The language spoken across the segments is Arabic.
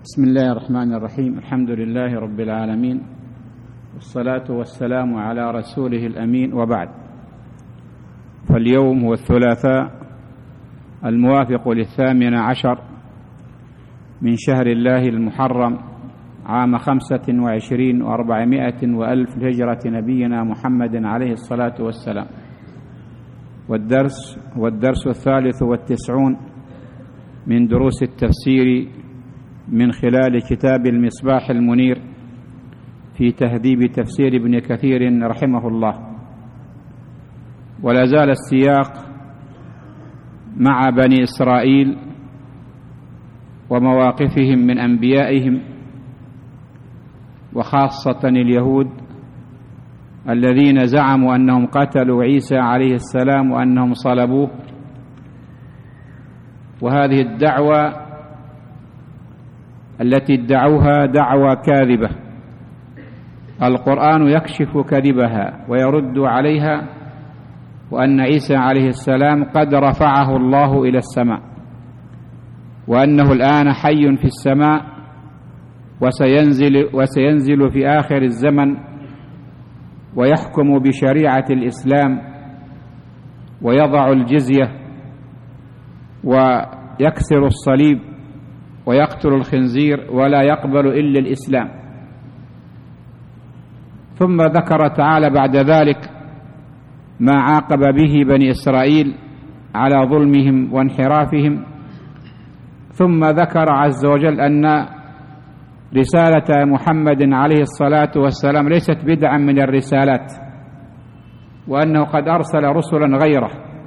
بسم الله الرحمن الرحيم. الحمد لله رب العالمين، والصلاة والسلام على رسوله الأمين، وبعد. فاليوم هو الثلاثاء الموافق 18 من شهر الله المحرم عام 25 و400 وألف لهجرة نبينا محمد عليه الصلاة والسلام. والدرس 93 من دروس التفسير من خلال كتاب المصباح المنير في تهذيب تفسير ابن كثير رحمه الله. ولا زال السياق مع بني إسرائيل ومواقفهم من أنبيائهم، وخاصة اليهود الذين زعموا أنهم قتلوا عيسى عليه السلام وأنهم صلبوه. وهذه الدعوة التي ادعوها دعوى كاذبة، القرآن يكشف كذبها ويرد عليها، وأن عيسى عليه السلام قد رفعه الله إلى السماء، وأنه الآن حي في السماء وسينزل في آخر الزمن ويحكم بشريعة الإسلام ويضع الجزية ويكسر الصليب ويقتل الخنزير ولا يقبل إلا الإسلام. ثم ذكر تعالى بعد ذلك ما عاقب به بني إسرائيل على ظلمهم وانحرافهم، ثم ذكر عز وجل أن رسالة محمد عليه الصلاة والسلام ليست بدعا من الرسالات، وأنه قد أرسل رسلا غيره،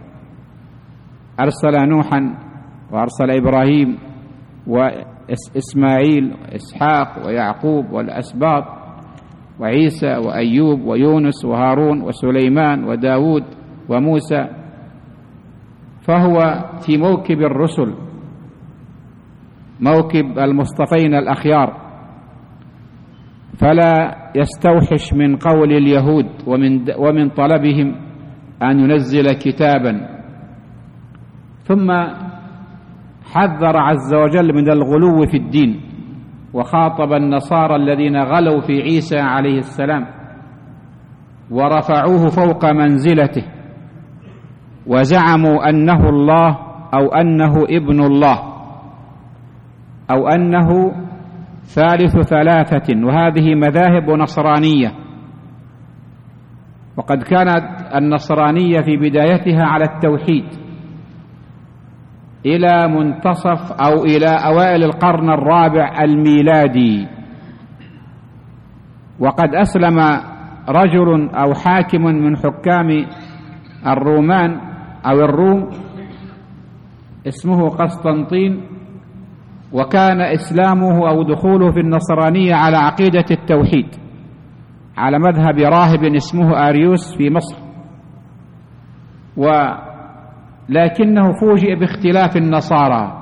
أرسل نوحا وأرسل إبراهيم وإسماعيل وإسحاق ويعقوب والأسباط وعيسى وأيوب ويونس وهارون وسليمان وداود وموسى. فهو في موكب الرسل، موكب المصطفين الأخيار، فلا يستوحش من قول اليهود ومن طلبهم أن ينزل كتابا. ثم حذر عز وجل من الغلو في الدين، وخاطب النصارى الذين غلوا في عيسى عليه السلام ورفعوه فوق منزلته وزعموا أنه الله أو أنه ابن الله أو أنه ثالث ثلاثة، وهذه مذاهب نصرانية. وقد كانت النصرانية في بدايتها على التوحيد إلى منتصف أو إلى أوائل القرن الرابع الميلادي، وقد أسلم رجل أو حاكم من حكام الرومان أو الروم اسمه قسطنطين، وكان إسلامه أو دخوله في النصرانية على عقيدة التوحيد على مذهب راهب اسمه أريوس في مصر، لكنه فوجئ باختلاف النصارى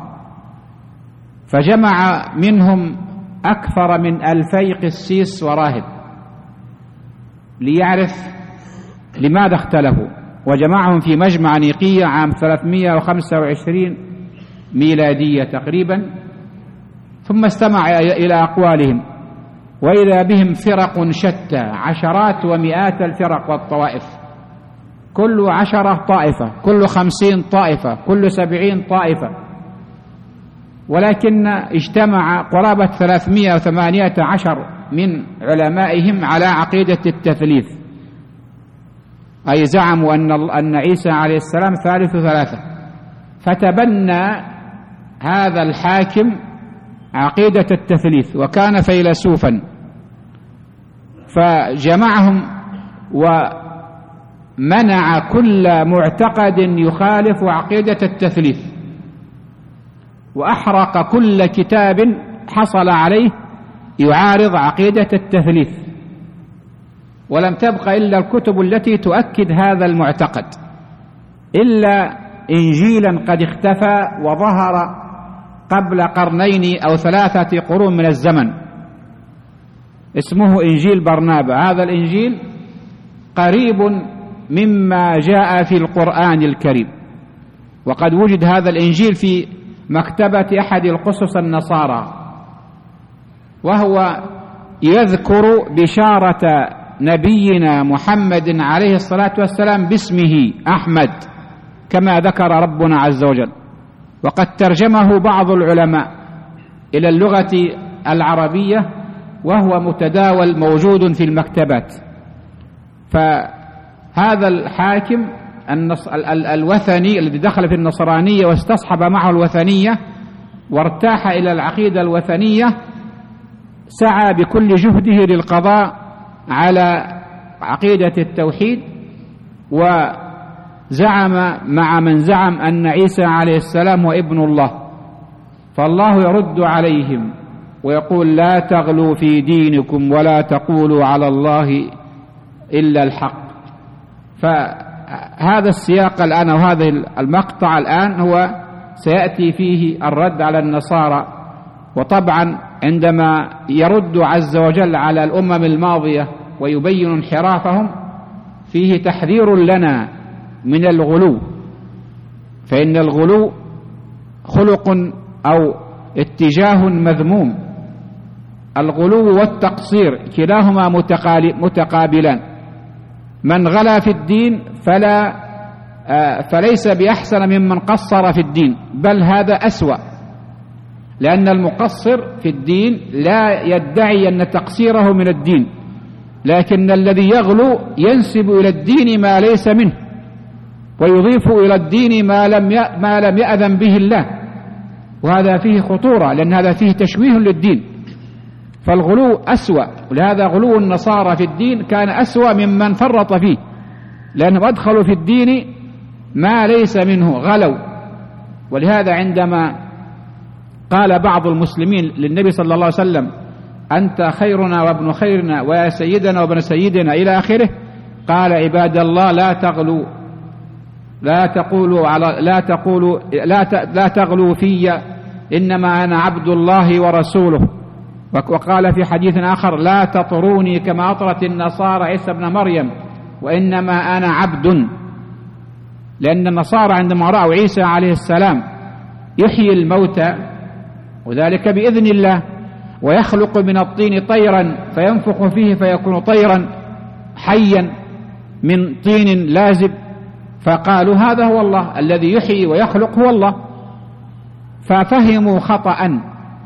فجمع منهم أكثر من 2000 قسيس وراهب ليعرف لماذا اختلفوا، وجمعهم في مجمع نيقية عام 325 ميلادية تقريبا، ثم استمع إلى أقوالهم، وإذا بهم فرق شتى، عشرات ومئات الفرق والطوائف، كل 10 طائفة، كل 50 طائفة، كل 70 طائفة، ولكن اجتمع قرابة 318 من علمائهم على عقيدة التثليث، أي زعموا أن عيسى عليه السلام ثالث ثلاثة. فتبنى هذا الحاكم عقيدة التثليث، وكان فيلسوفا، فجمعهم ومنع كل معتقد يخالف عقيدة التثليث، وأحرق كل كتاب حصل عليه يعارض عقيدة التثليث، ولم تبق إلا الكتب التي تؤكد هذا المعتقد، إلا إنجيلا قد اختفى وظهر قبل 2 أو 3 قرون من الزمن اسمه إنجيل برنابا. هذا الإنجيل قريب مما جاء في القرآن الكريم، وقد وجد هذا الإنجيل في مكتبة أحد القسس النصارى، وهو يذكر بشارة نبينا محمد عليه الصلاة والسلام باسمه أحمد كما ذكر ربنا عز وجل، وقد ترجمه بعض العلماء إلى اللغة العربية وهو متداول موجود في المكتبات. فهذا الحاكم الوثني الذي دخل في النصرانية واستصحب معه الوثنية وارتاح إلى العقيدة الوثنية سعى بكل جهده للقضاء على عقيدة التوحيد، وزعم مع من زعم أن عيسى عليه السلام هو ابن الله، فالله يرد عليهم ويقول: لا تغلوا في دينكم ولا تقولوا على الله إلا الحق. فهذا السياق الآن وهذا المقطع الآن هو سيأتي فيه الرد على النصارى. وطبعا عندما يرد عز وجل على الأمم الماضية ويبين انحرافهم فيه تحذير لنا من الغلو، فإن الغلو خلق أو اتجاه مذموم. الغلو والتقصير كلاهما متقابلان. من غلا في الدين فليس بأحسن ممن قصر في الدين، بل هذا أسوأ، لأن المقصر في الدين لا يدعي أن تقصيره من الدين، لكن الذي يغلو ينسب إلى الدين ما ليس منه ويضيف إلى الدين ما لم يأذن به الله، وهذا فيه خطورة، لأن هذا فيه تشويه للدين. فالغلو أسوأ، ولهذا غلو النصارى في الدين كان أسوأ ممن فرط فيه، لأنهم أدخلوا في الدين ما ليس منه، غلوا. ولهذا عندما قال بعض المسلمين للنبي صلى الله عليه وسلم: أنت خيرنا وابن خيرنا ويا سيدنا وابن سيدنا إلى آخره، قال: عباد الله لا تغلوا، لا تغلوا في، إنما أنا عبد الله ورسوله. وقال في حديث آخر: لا تطروني كما أطرت النصارى عيسى ابن مريم، وإنما أنا عبد. لأن النصارى عندما رأوا عيسى عليه السلام يحيي الموتى، وذلك بإذن الله، ويخلق من الطين طيرا فينفخ فيه فيكون طيرا حيا من طين لازب، فقالوا هذا هو الله الذي يحيي ويخلق، هو الله. ففهموا خطأ،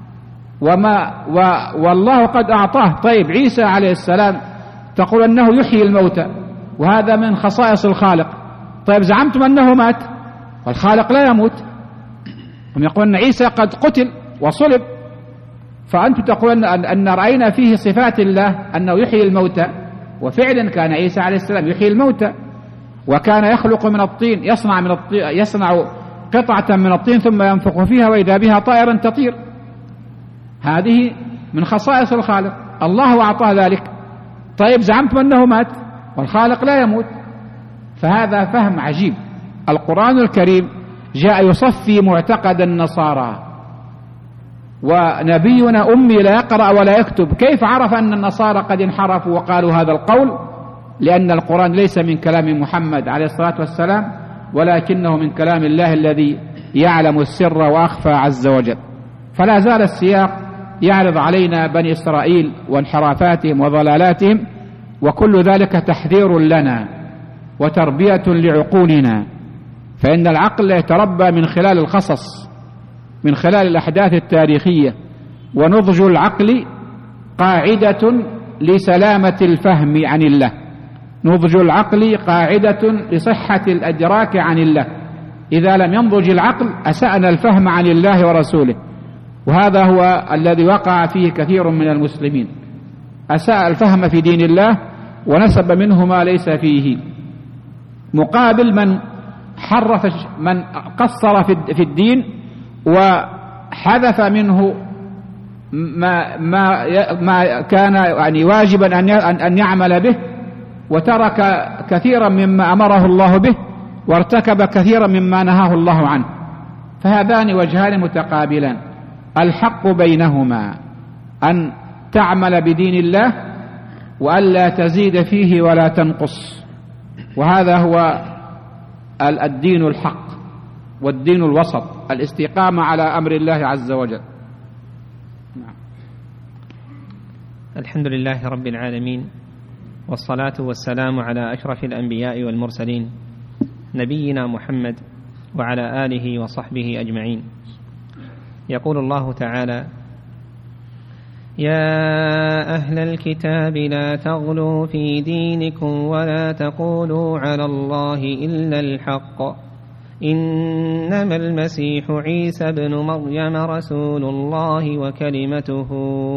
والله قد أعطاه. طيب عيسى عليه السلام تقول أنه يحيي الموتى، وهذا من خصائص الخالق. طيب زعمتم أنه مات، والخالق لا يموت. هم يقولون أن عيسى قد قتل وصلب، فأنتم تقولون أن رأينا فيه صفات الله أنه يحيي الموتى، وفعلا كان عيسى عليه السلام يحيي الموتى، وكان يخلق من الطين، يصنع قطعة من الطين ثم ينفخ فيها وإذا بها طائرا تطير. هذه من خصائص الخالق، الله أعطاه ذلك. طيب زعمتم أنه مات، والخالق لا يموت. فهذا فهم عجيب. القرآن الكريم جاء يصفي معتقد النصارى، ونبينا أمي لا يقرأ ولا يكتب، كيف عرف أن النصارى قد انحرفوا وقالوا هذا القول؟ لأن القرآن ليس من كلام محمد عليه الصلاة والسلام، ولكنه من كلام الله الذي يعلم السر وأخفى عز وجل. فلا زال السياق يعرض علينا بني إسرائيل وانحرافاتهم وضلالاتهم، وكل ذلك تحذير لنا وتربية لعقولنا، فإن العقل يتربى من خلال القصص، من خلال الأحداث التاريخية. ونضج العقل قاعدة لسلامة الفهم عن الله، نضج العقل قاعدة لصحة الإدراك عن الله. إذا لم ينضج العقل أسأنا الفهم عن الله ورسوله، وهذا هو الذي وقع فيه كثير من المسلمين، أساء الفهم في دين الله ونسب منه ما ليس فيه، مقابل من حرف، من قصر في الدين وحذف منه ما كان يعني واجبا أن يعمل به، وترك كثيرا مما أمره الله به، وارتكب كثيرا مما نهاه الله عنه. فهذان وجهان متقابلان، الحق بينهما أن تعمل بدين الله وألا تزيد فيه ولا تنقص، وهذا هو الدين الحق والدين الوسط، الاستقامة على أمر الله عز وجل. الحمد لله رب العالمين، والصلاة والسلام على أشرف الأنبياء والمرسلين نبينا محمد وعلى آله وصحبه أجمعين. يقول الله تعالى: يا أهل الكتاب لا تغلوا في دينكم ولا تقولوا على الله إلا الحق، إنما المسيح عيسى بن مريم رسول الله وكلمته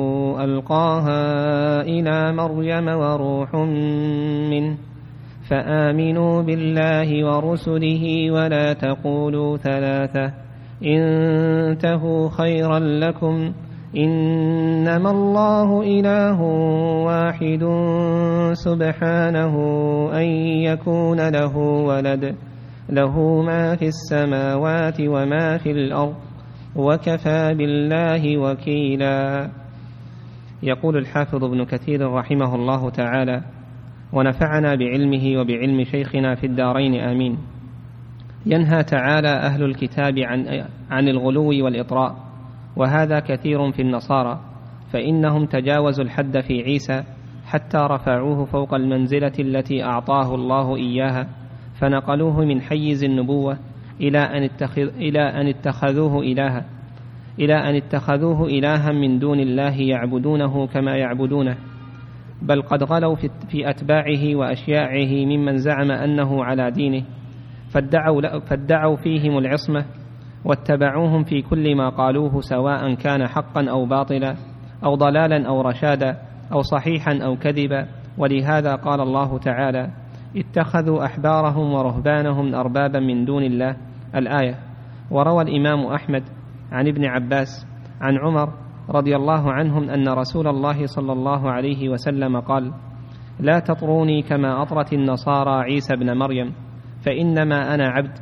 ألقاها إلى مريم وروح منه، فآمنوا بالله ورسله ولا تقولوا ثلاثة، انتهوا خيرا لكم، إنما الله إله واحد سبحانه أن يكون له ولد، له ما في السماوات وما في الأرض، وكفى بالله وكيلا. يقول الحافظ ابن كثير رحمه الله تعالى: ونفعنا بعلمه وبعلم شيخنا في الدارين آمين. ينهى تعالى أهل الكتاب عن الغلو والإطراء، وهذا كثير في النصارى، فإنهم تجاوزوا الحد في عيسى حتى رفعوه فوق المنزلة التي أعطاه الله إياها، فنقلوه من حيز النبوة إلى أن اتخذوه إلها من دون الله يعبدونه كما يعبدونه، بل قد غلوا في أتباعه وأشياعه ممن زعم أنه على دينه، فادعوا فيهم العصمة واتبعوهم في كل ما قالوه، سواء كان حقا أو باطلا أو ضلالا أو رشادا أو صحيحا أو كذبا. ولهذا قال الله تعالى: اتخذوا أحبارهم ورهبانهم أربابا من دون الله، الآية. وروى الإمام أحمد عن ابن عباس عن عمر رضي الله عنهم أن رسول الله صلى الله عليه وسلم قال: لا تطروني كما أطرت النصارى عيسى بن مريم، فإنما أنا عبد،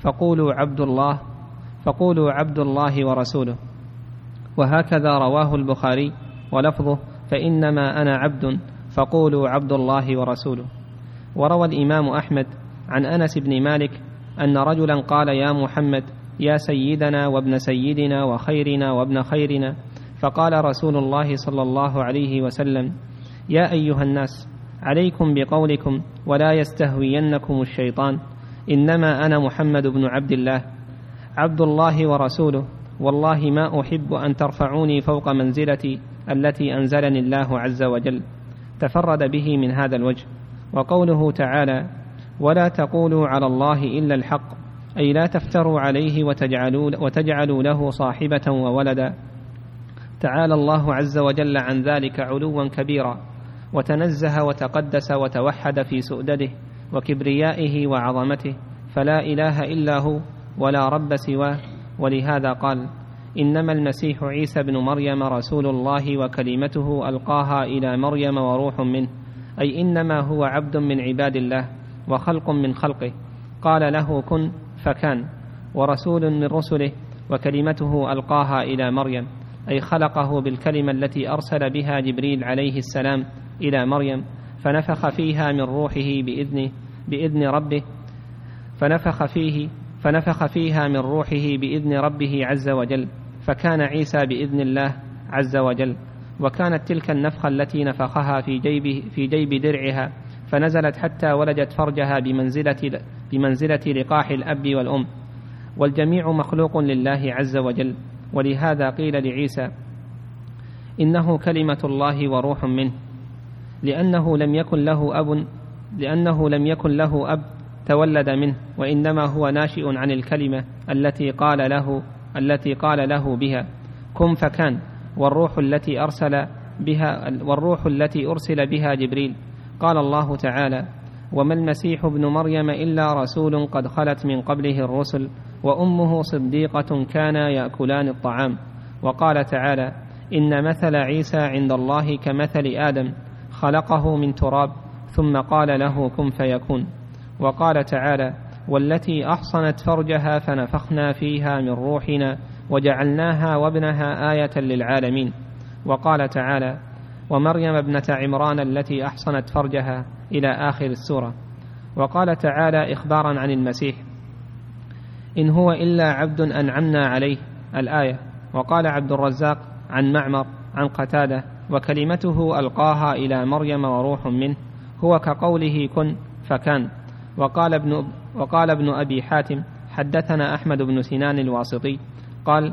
فقولوا عبد الله ورسوله. وهكذا رواه البخاري ولفظه: فإنما أنا عبد، فقولوا عبد الله ورسوله. وروى الإمام أحمد عن أنس بن مالك أن رجلا قال: يا محمد، يا سيدنا وابن سيدنا وخيرنا وابن خيرنا. فقال رسول الله صلى الله عليه وسلم: يا أيها الناس، عليكم بقولكم ولا يستهوينكم الشيطان، إنما أنا محمد بن عبد الله، عبد الله ورسوله، والله ما أحب أن ترفعوني فوق منزلتي التي أنزلني الله عز وجل. تفرد به من هذا الوجه. وقوله تعالى: ولا تقولوا على الله إلا الحق، أي لا تفتروا عليه وتجعلوا له صاحبة وولدا. تعالى الله عز وجل عن ذلك علوا كبيرا، وتنزه وتقدس وتوحد في سؤدده وكبريائه وعظمته، فلا إله إلا هو ولا رب سواه. ولهذا قال: إنما المسيح عيسى بن مريم رسول الله وكلمته ألقاها إلى مريم وروح منه، أي إنما هو عبد من عباد الله وخلق من خلقه، قال له كن فكان، ورسول من رسله، وكلمته ألقاها إلى مريم، أي خلقه بالكلمة التي أرسل بها جبريل عليه السلام إلى مريم، فنفخ فيها من روحه بإذن ربه، فنفخ فيها من روحه بإذن ربه عز وجل، فكان عيسى بإذن الله عز وجل. وكانت تلك النفخة التي نفخها في جيب درعها، فنزلت حتى ولدت فرجها بمنزلة لقاح الأب والأم، والجميع مخلوق لله عز وجل. ولهذا قيل لعيسى: إنه كلمة الله وروح منه، لأنه لم يكن له أب تولد منه، وإنما هو ناشئ عن الكلمة التي قال له بها كن فكان، والروح التي أرسل بها جبريل. قال الله تعالى: وما المسيح ابن مريم إلا رسول قد خلت من قبله الرسل وأمه صديقة كانا يأكلان الطعام. وقال تعالى: إن مثل عيسى عند الله كمثل آدم، خلقه من تراب ثم قال له كن فيكون. وقال تعالى: والتي أحصنت فرجها فنفخنا فيها من روحنا وجعلناها وابنها آية للعالمين. وقال تعالى: ومريم ابنة عمران التي أحصنت فرجها، إلى آخر السورة. وقال تعالى إخبارا عن المسيح: إن هو إلا عبد أنعمنا عليه، الآية. وقال عبد الرزاق عن معمر عن قتادة: وكلمته ألقاها إلى مريم وروح منه هو كقوله كن فكان. وقال ابن أبي حاتم حدثنا أحمد بن سنان الواسطي قال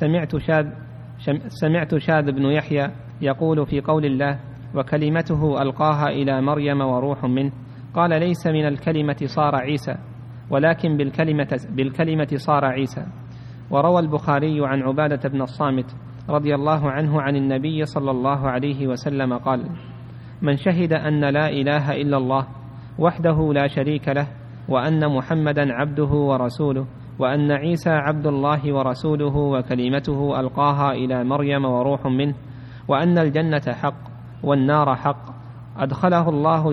سمعت شاذ بن يحيى يقول في قول الله وكلمته ألقاها إلى مريم وروح منه قال ليس من الكلمة صار عيسى ولكن بالكلمة صار عيسى. وروى البخاري عن عبادة بن الصامت رضي الله عنه عن النبي صلى الله عليه وسلم قال من شهد أن لا إله إلا الله وحده لا شريك له وأن محمدا عبده ورسوله وأن عيسى عبد الله ورسوله وكلمته ألقاها إلى مريم وروح منه وأن الجنة حق والنار حق أدخله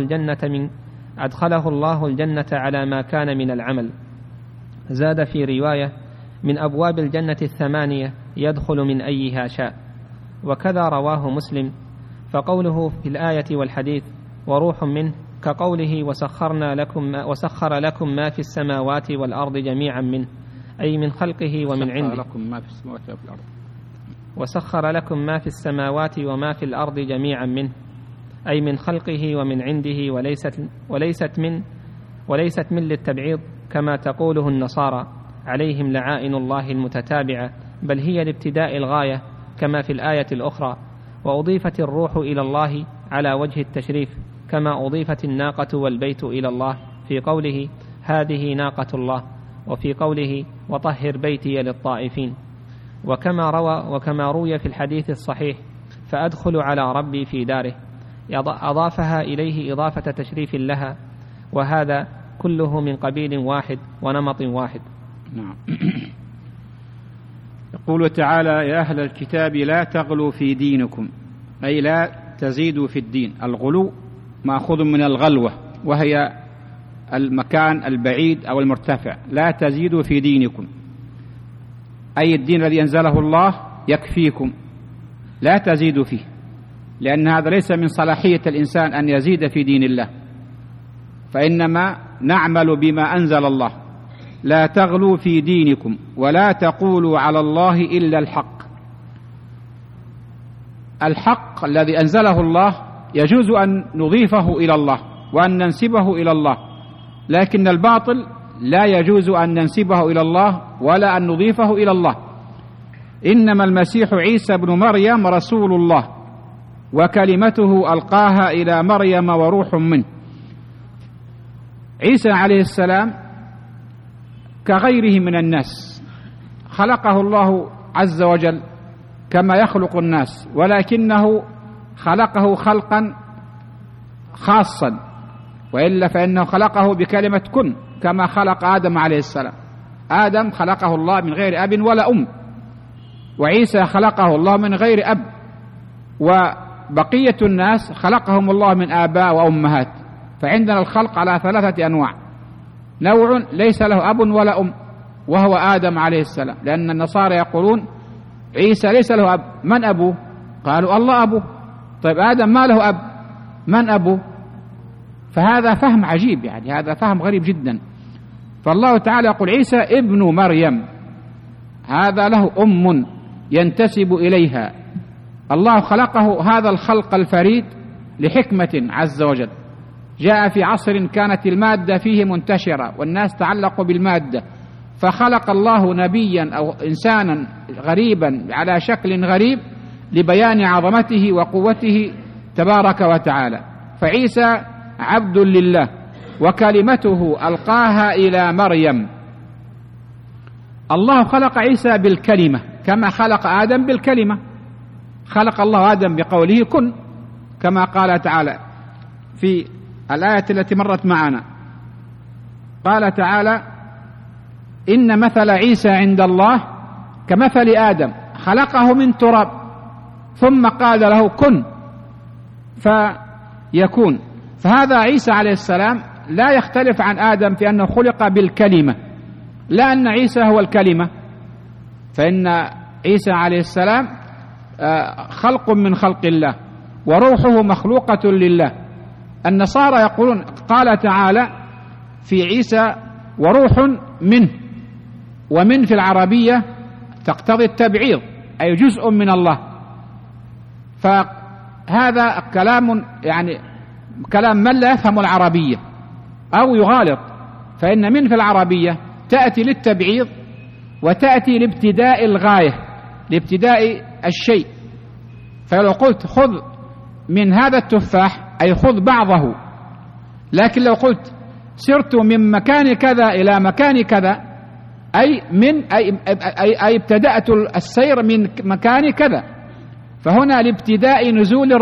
الله الجنة على ما كان من العمل. زاد في رواية من أبواب الجنة 8 يدخل من أيها شاء. وكذا رواه مسلم. فقوله في الآية والحديث وروح منه كقوله وسخر لكم ما في السماوات والأرض جميعا منه أي من خلقه ومن عنده. وسخر لكم ما في السماوات وما في الأرض جميعا منه أي من خلقه ومن عنده وليست من للتبعيض كما تقوله النصارى عليهم لعائن الله المتتابعة، بل هي لابتداء الغاية كما في الآية الأخرى. وأضيفت الروح إلى الله على وجه التشريف كما أضيفت الناقة والبيت إلى الله في قوله هذه ناقة الله وفي قوله وطهر بيتي للطائفين. وكما روي في الحديث الصحيح فأدخل على ربي في داره أضافها إليه إضافة تشريف لها، وهذا كله من قبيل واحد ونمط واحد. نعم. يقول تعالى يا أهل الكتاب لا تغلوا في دينكم أي لا تزيدوا في الدين. الغلو مأخوذ من الغلوة وهي المكان البعيد أو المرتفع. لا تزيدوا في دينكم أي الدين الذي أنزله الله يكفيكم، لا تزيدوا فيه، لأن هذا ليس من صلاحية الإنسان أن يزيد في دين الله، فإنما نعمل بما أنزل الله. لا تغلوا في دينكم ولا تقولوا على الله إلا الحق. الحق الذي أنزله الله يجوز أن نضيفه إلى الله وأن ننسبه إلى الله، لكن الباطل لا يجوز أن ننسبه إلى الله ولا أن نضيفه إلى الله. إنما المسيح عيسى بن مريم رسول الله وكلمته ألقاها إلى مريم وروح منه. عيسى عليه السلام كغيره من الناس، خلقه الله عز وجل كما يخلق الناس، ولكنه خلقه خلقا خاصا، وإلا فإنه خلقه بكلمة كن كما خلق آدم عليه السلام. آدم خلقه الله من غير أب ولا أم، وعيسى خلقه الله من غير أب، وبقية الناس خلقهم الله من آباء وأمهات. فعندنا الخلق على 3 أنواع: نوع ليس له أب ولا أم وهو آدم عليه السلام، لأن النصارى يقولون عيسى ليس له أب. من أبوه؟ قالوا الله أبوه. طيب آدم ما له أب، من أبوه؟ فهذا فهم عجيب، يعني هذا فهم غريب جدا. فالله تعالى يقول عيسى ابن مريم، هذا له أم ينتسب إليها. الله خلقه هذا الخلق الفريد لحكمة عز وجل. جاء في عصر كانت المادة فيه منتشرة والناس تعلقوا بالمادة، فخلق الله نبيا أو إنسانا غريبا على شكل غريب لبيان عظمته وقوته تبارك وتعالى. فعيسى عبد لله وكلمته ألقاها إلى مريم. الله خلق عيسى بالكلمة كما خلق آدم بالكلمة. خلق الله آدم بقوله كن، كما قال تعالى في الآية التي مرت معنا. قال تعالى إن مثل عيسى عند الله كمثل آدم خلقه من تراب ثم قال له كن فيكون. فهذا عيسى عليه السلام لا يختلف عن آدم في أنه خلق بالكلمة، لا أن عيسى هو الكلمة، فإن عيسى عليه السلام خلق من خلق الله وروحه مخلوقة لله. النصارى يقولون قال تعالى في عيسى وروح منه، ومن في العربية تقتضي التبعيض أي جزء من الله، هذا كلام يعني كلام من لا يفهم العربية أو يغالط، فإن من في العربية تأتي للتبعيض وتأتي لابتداء الغاية، لابتداء الشيء. فلو قلت خذ من هذا التفاح أي خذ بعضه، لكن لو قلت سرت من مكان كذا إلى مكان كذا أي ابتدأت السير من مكان كذا، فهنا لابتداء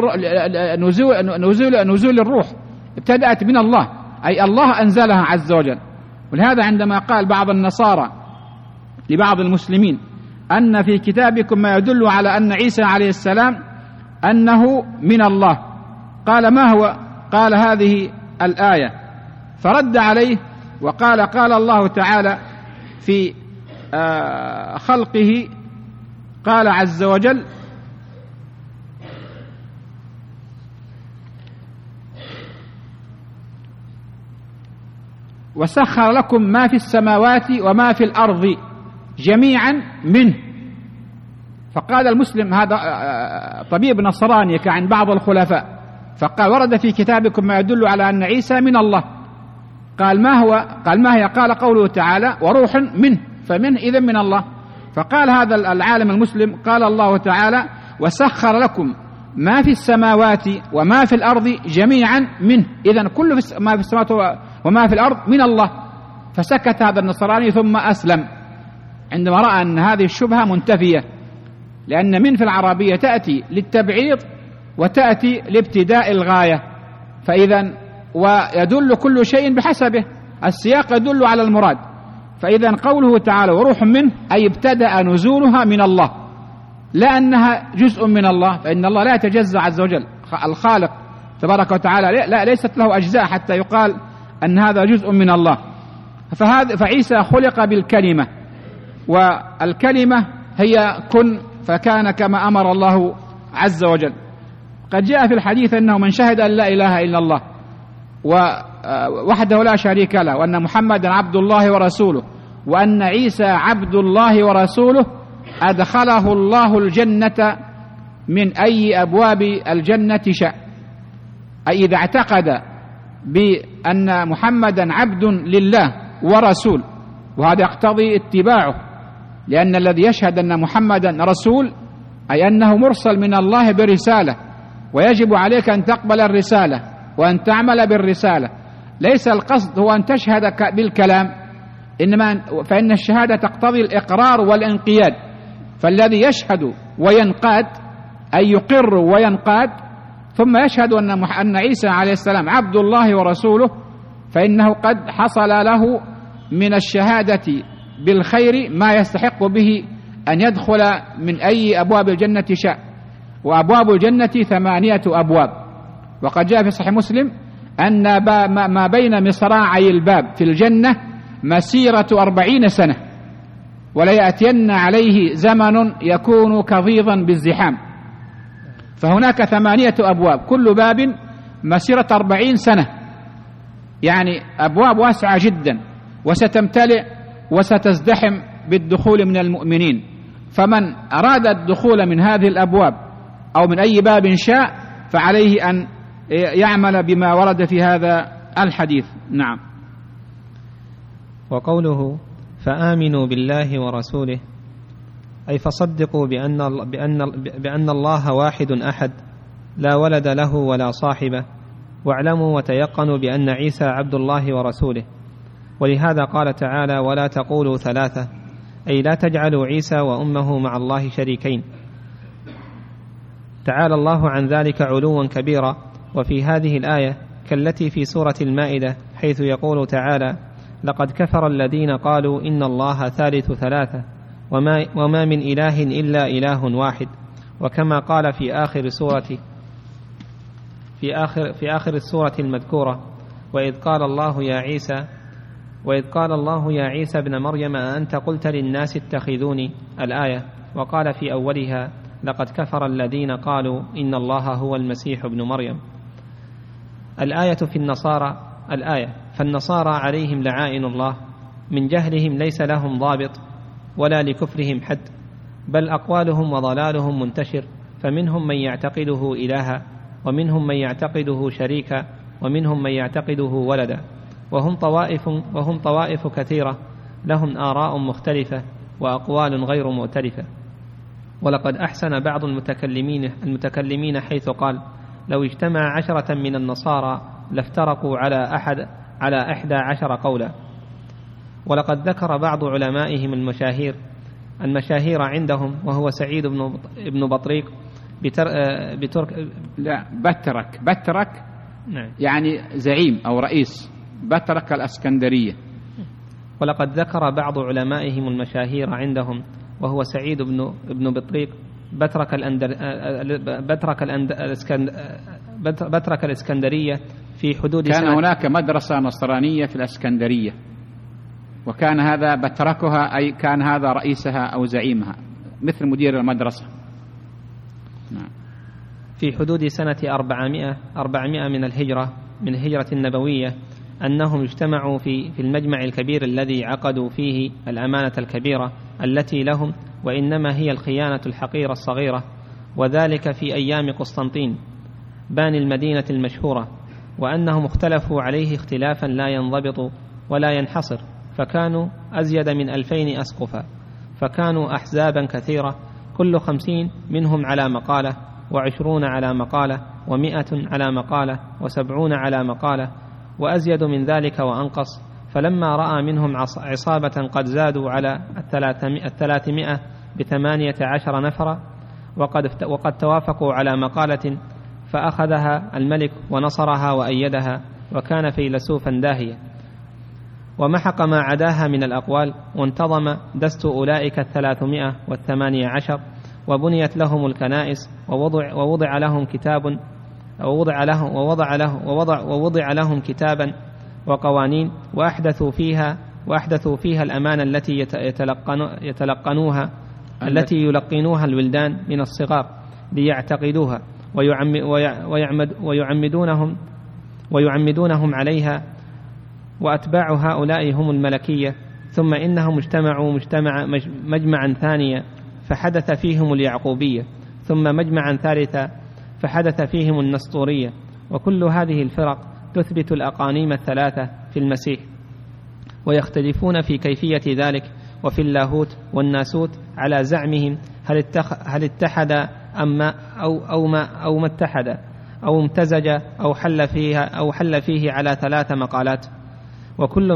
نزول الروح ابتدأت من الله، أي الله أنزلها عز وجل. ولهذا عندما قال بعض النصارى لبعض المسلمين أن في كتابكم ما يدل على أن عيسى عليه السلام أنه من الله، قال ما هو؟ قال هذه الآية، فرد عليه وقال قال الله تعالى في خلقه، قال عز وجل وسخر لكم ما في السماوات وما في الأرض جميعا منه. فقال المسلم هذا طبيب نصراني كعن بعض الخلفاء، فقال ورد في كتابكم ما يدل على أن عيسى من الله، قال ما هو؟ قال ما هي؟ قال قوله تعالى وروح منه، فمنه إذن من الله. فقال هذا العالم المسلم قال الله تعالى وسخر لكم ما في السماوات وما في الأرض جميعا منه، إذن كل ما في السماوات وما في الأرض من الله. فسكت هذا النصراني ثم أسلم عندما رأى أن هذه الشبهة منتفية، لأن من في العربية تأتي للتبعيض وتأتي لابتداء الغاية، فإذا ويدل كل شيء بحسبه، السياق يدل على المراد. فإذا قوله تعالى وروح منه أي ابتدأ نزولها من الله، لا أنها جزء من الله، فإن الله لا يتجزأ عز وجل، الخالق تبارك وتعالى لا ليست له أجزاء حتى يقال أن هذا جزء من الله. فعيسى خلق بالكلمة، والكلمة هي كن فكان كما أمر الله عز وجل. قد جاء في الحديث أنه من شهد أن لا إله إلا الله وحده لا شريك له وأن محمدا عبد الله ورسوله وأن عيسى عبد الله ورسوله أدخله الله الجنة من أي أبواب الجنة شاء، أي إذا اعتقد بأن محمدا عبد لله ورسول، وهذا يقتضي اتباعه، لأن الذي يشهد أن محمدا رسول أي أنه مرسل من الله برسالة، ويجب عليك أن تقبل الرسالة وأن تعمل بالرسالة. ليس القصد هو أن تشهد بالكلام، إنما فإن الشهادة تقتضي الإقرار والانقياد. فالذي يشهد وينقاد أي يقر وينقاد ثم يشهد أن عيسى عليه السلام عبد الله ورسوله، فإنه قد حصل له من الشهادة بالخير ما يستحق به أن يدخل من أي أبواب الجنة شاء. وأبواب الجنة 8 أبواب، وقد جاء في صحيح مسلم أن ما بين مصراعي الباب في الجنة مسيرة 40 سنة، ولا يأتين عليه زمن يكون كظيظا بالزحام. فهناك 8 أبواب، كل باب مسيرة 40 سنة، يعني أبواب واسعة جدا، وستمتلئ وستزدحم بالدخول من المؤمنين. فمن أراد الدخول من هذه الأبواب أو من أي باب شاء فعليه أن يعمل بما ورد في هذا الحديث. نعم. وقوله فآمنوا بالله ورسوله أي فصدقوا بأن الله واحد أحد لا ولد له ولا صاحبة، واعلموا وتيقنوا بأن عيسى عبد الله ورسوله. ولهذا قال تعالى ولا تقولوا ثلاثة، أي لا تجعلوا عيسى وأمه مع الله شريكين. تعالى الله عن ذلك علوا كبيرا. وفي هذه الآية كالتي في سورة المائدة حيث يقول تعالى لقد كفر الذين قالوا إن الله ثالث ثلاثة وما من إله إلا إله واحد. وكما قال في آخر السورة المذكورة وإذ قال الله يا عيسى ابن مريم أأنت قلت للناس اتخذوني، الآية. وقال في أولها لقد كفر الذين قالوا إن الله هو المسيح ابن مريم. الآية فالنصارى عليهم لعائن الله، من جهلهم ليس لهم ضابط ولا لكفرهم حد، بل أقوالهم وضلالهم منتشر، فمنهم من يعتقده إلها، ومنهم من يعتقده شريكا، ومنهم من يعتقده ولدا، وهم طوائف كثيرة لهم آراء مختلفة وأقوال غير مؤتلفة. ولقد أحسن بعض المتكلمين حيث قال: لو اجتمع 10 من النصارى لافترقوا على 11 قولا. ولقد ذكر بعض علمائهم المشاهير عندهم، وهو سعيد بن بطريق بترك نعم. يعني زعيم أو رئيس بترك الأسكندرية. ولقد ذكر بعض علمائهم المشاهير عندهم، وهو سعيد بن بطريق بترك الإسكندرية في حدود كان هناك مدرسة نصرانية في الإسكندرية، وكان هذا بتركها، أي كان هذا رئيسها أو زعيمها مثل مدير المدرسة. في حدود سنة 400 من الهجرة النبوية، أنهم اجتمعوا في المجمع الكبير الذي عقدوا فيه الأمانة الكبيرة التي لهم، وإنما هي الخيانة الحقيرة الصغيرة، وذلك في أيام قسطنطين باني المدينة المشهورة، وأنهم اختلفوا عليه اختلافا لا ينضبط ولا ينحصر، فكانوا أزيد من 2000 أسقفا، فكانوا أحزابا كثيرة، كل 50 منهم على مقالة، و20 على مقالة، و100 على مقالة، و70 على مقالة، وأزيد من ذلك وأنقص. فلما رأى منهم عصابة قد زادوا على 300 ب18 نفرا، وقد توافقوا على مقالة، فأخذها الملك ونصرها وأيدها، وكان فيلسوفا داهيا، ومحق ما عداها من الأقوال، وانتظم دست أولئك 318، وبنيت لهم الكنائس، ووضع لهم كتابا وقوانين، وأحدثوا فيها الأمانة التي يلقنوها الولدان من الصغار ليعتقدوها، ويعمدونهم عليها، وأتباع هؤلاء هم الملكية. ثم إنهم اجتمعوا مجمعا ثانيا فحدث فيهم اليعقوبية، ثم مجمعا ثالثا فحدث فيهم النسطورية. وكل هذه الفرق تثبت الأقانيم الثلاثة في المسيح، ويختلفون في كيفية ذلك وفي اللاهوت والناسوت على زعمهم، هل اتحد أو ما اتحد، أو امتزج، أو حل فيه على 3 مقالات. وكل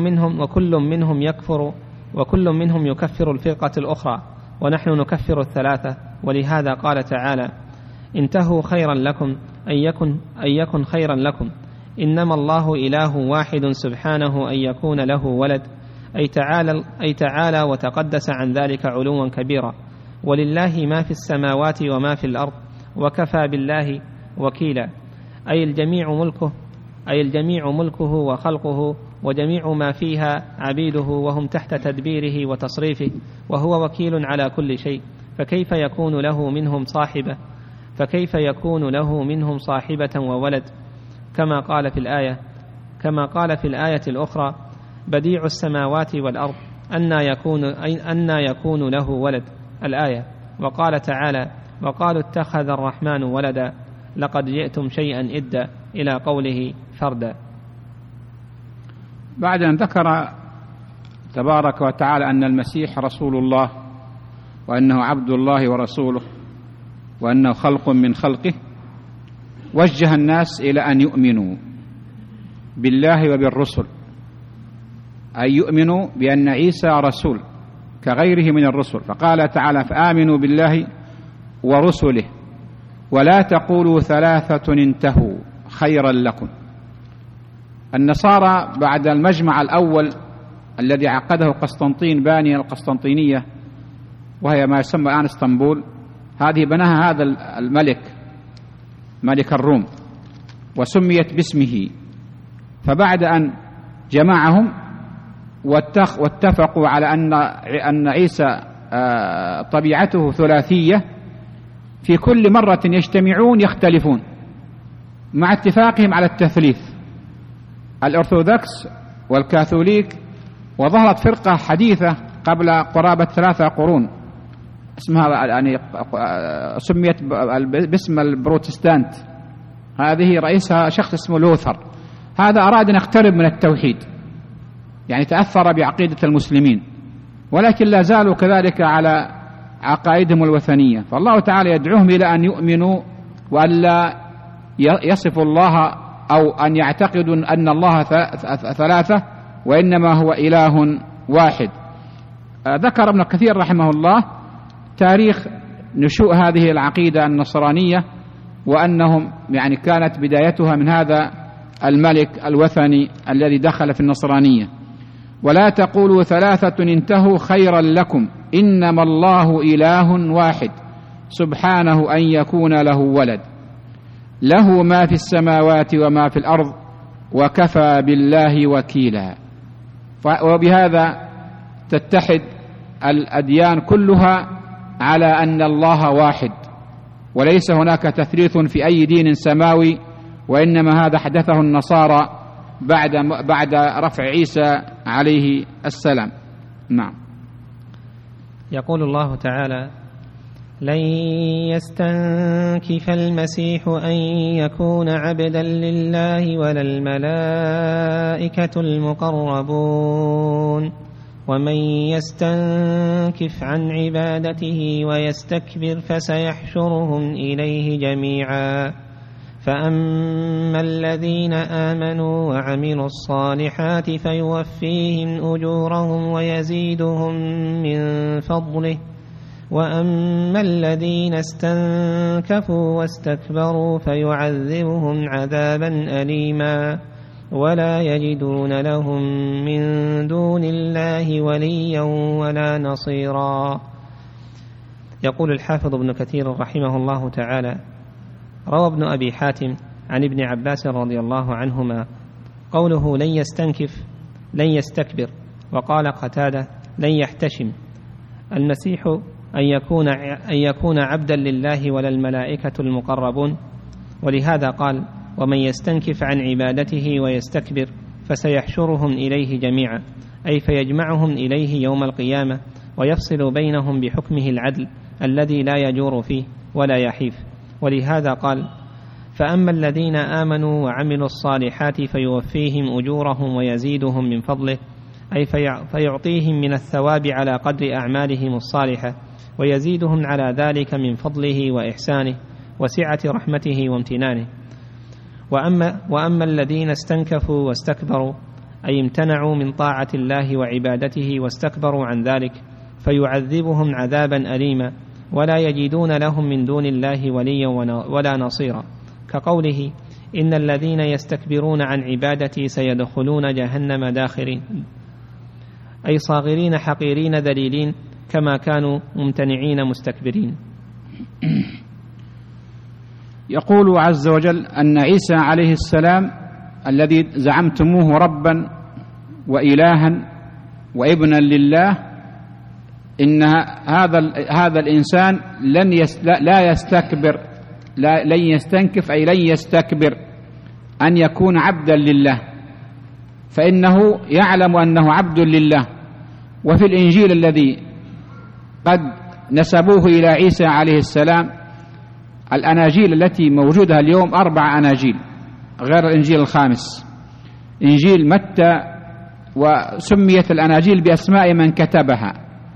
منهم يكفر الفرقة الأخرى، ونحن نكفر الثلاثة. ولهذا قال تعالى: انتهوا خيرا لكم أن يكن خيرا لكم، إنما الله إله واحد سبحانه أن يكون له ولد، أي تعالى وتقدس عن ذلك علوا كبيرا. ولله ما في السماوات وما في الأرض، وكفى بالله وكيلا. أي الجميع ملكه وخلقه، وجميع ما فيها عبيده، وهم تحت تدبيره وتصريفه، وهو وكيل على كل شيء. فكيف يكون له منهم صاحبة وولد، كما قال في الآية الأخرى: بديع السماوات والأرض أنى يكون له ولد، الآية. وقال تعالى: وقالوا اتخذ الرحمن ولدا لقد جئتم شيئا إدا، إلى قوله فردا. بعد أن ذكر تبارك وتعالى أن المسيح رسول الله، وأنه عبد الله ورسوله، وأنه خلق من خلقه، وجه الناس إلى أن يؤمنوا بالله وبالرسل، أي يؤمنوا بأن عيسى رسول كغيره من الرسل. فقال تعالى: فآمنوا بالله ورسله ولا تقولوا 3 انتهوا خيرا لكم. النصارى بعد المجمع الأول الذي عقده قسطنطين باني القسطنطينية، وهي ما يسمى الآن اسطنبول، هذه بناها هذا الملك ملك الروم، وسميت باسمه. فبعد أن جمعهم واتفقوا على أن عيسى طبيعته ثلاثية، في كل مرة يجتمعون يختلفون مع اتفاقهم على التثليث، الأرثوذكس والكاثوليك. وظهرت فرقة حديثة قبل قرابة 3 قرون اسمها يعني سميت باسم البروتستانت، هذه رئيسها شخص اسمه لوثر. هذا أراد أن يقترب من التوحيد، يعني تأثر بعقيدة المسلمين، ولكن لا زالوا كذلك على عقائدهم الوثنية. فالله تعالى يدعوهم إلى أن يؤمنوا وألا يصفوا الله أو أن يعتقدوا أن الله ثلاثة، وإنما هو إله واحد. ذكر ابن كثير رحمه الله تاريخ نشوء هذه العقيدة النصرانية، وأنهم يعني كانت بدايتها من هذا الملك الوثني الذي دخل في النصرانية. ولا تقولوا ثلاثة انتهوا خيرا لكم إنما الله إله واحد سبحانه أن يكون له ولد له ما في السماوات وما في الأرض وكفى بالله وكيلا. وبهذا تتحد الأديان كلها على أن الله واحد، وليس هناك تثليث في أي دين سماوي، وإنما هذا حدثه النصارى بعد رفع عيسى عليه السلام. نعم. يقول الله تعالى: لن يستنكف المسيح أن يكون عبدا لله ولا الملائكة المقربون ومن يستنكف عن عبادته ويستكبر فسيحشرهم إليه جميعا. فأما الذين آمنوا وعملوا الصالحات فيوفيهم أجورهم ويزيدهم من فضله، وأما الذين استنكفوا واستكبروا فيعذبهم عذابا أليما ولا يجدون لهم من دون الله وليا ولا نصيرا. يقول الحافظ ابن كثير رحمه الله تعالى: روى ابن أبي حاتم عن ابن عباس رضي الله عنهما قوله لن يستنكف لن يستكبر، وقال قتادة لن يحتشم. المسيح أن يكون عبدا لله ولا الملائكة المقربون، ولهذا قال: ومن يستنكف عن عبادته ويستكبر فسيحشرهم إليه جميعا، أي فيجمعهم إليه يوم القيامة ويفصل بينهم بحكمه العدل الذي لا يجور فيه ولا يحيف. ولهذا قال: فأما الذين آمنوا وعملوا الصالحات فيوفيهم أجورهم ويزيدهم من فضله، أي فيعطيهم من الثواب على قدر أعمالهم الصالحة ويزيدهم على ذلك من فضله وإحسانه وسعة رحمته وامتنانه. وأما الذين استنكفوا واستكبروا، أي امتنعوا من طاعة الله وعبادته واستكبروا عن ذلك، فيعذبهم عذابا أليما ولا يجدون لهم من دون الله وليا ولا نصيرا، كقوله: إن الذين يستكبرون عن عبادتي سيدخلون جهنم داخرين، أي صاغرين حقيرين ذليلين كما كانوا ممتنعين مستكبرين. يقول عز وجل أن عيسى عليه السلام الذي زعمتموه ربا وإلها وابنا لله، إن هذا الإنسان لا يستكبر، لن يستنكف، أي لن يستكبر أن يكون عبدا لله، فإنه يعلم أنه عبد لله. وفي الإنجيل الذي قد نسبوه إلى عيسى عليه السلام، الأناجيل التي موجودة اليوم 4 أناجيل غير الإنجيل الخامس، إنجيل متى، وسميت الأناجيل بأسماء من كتبها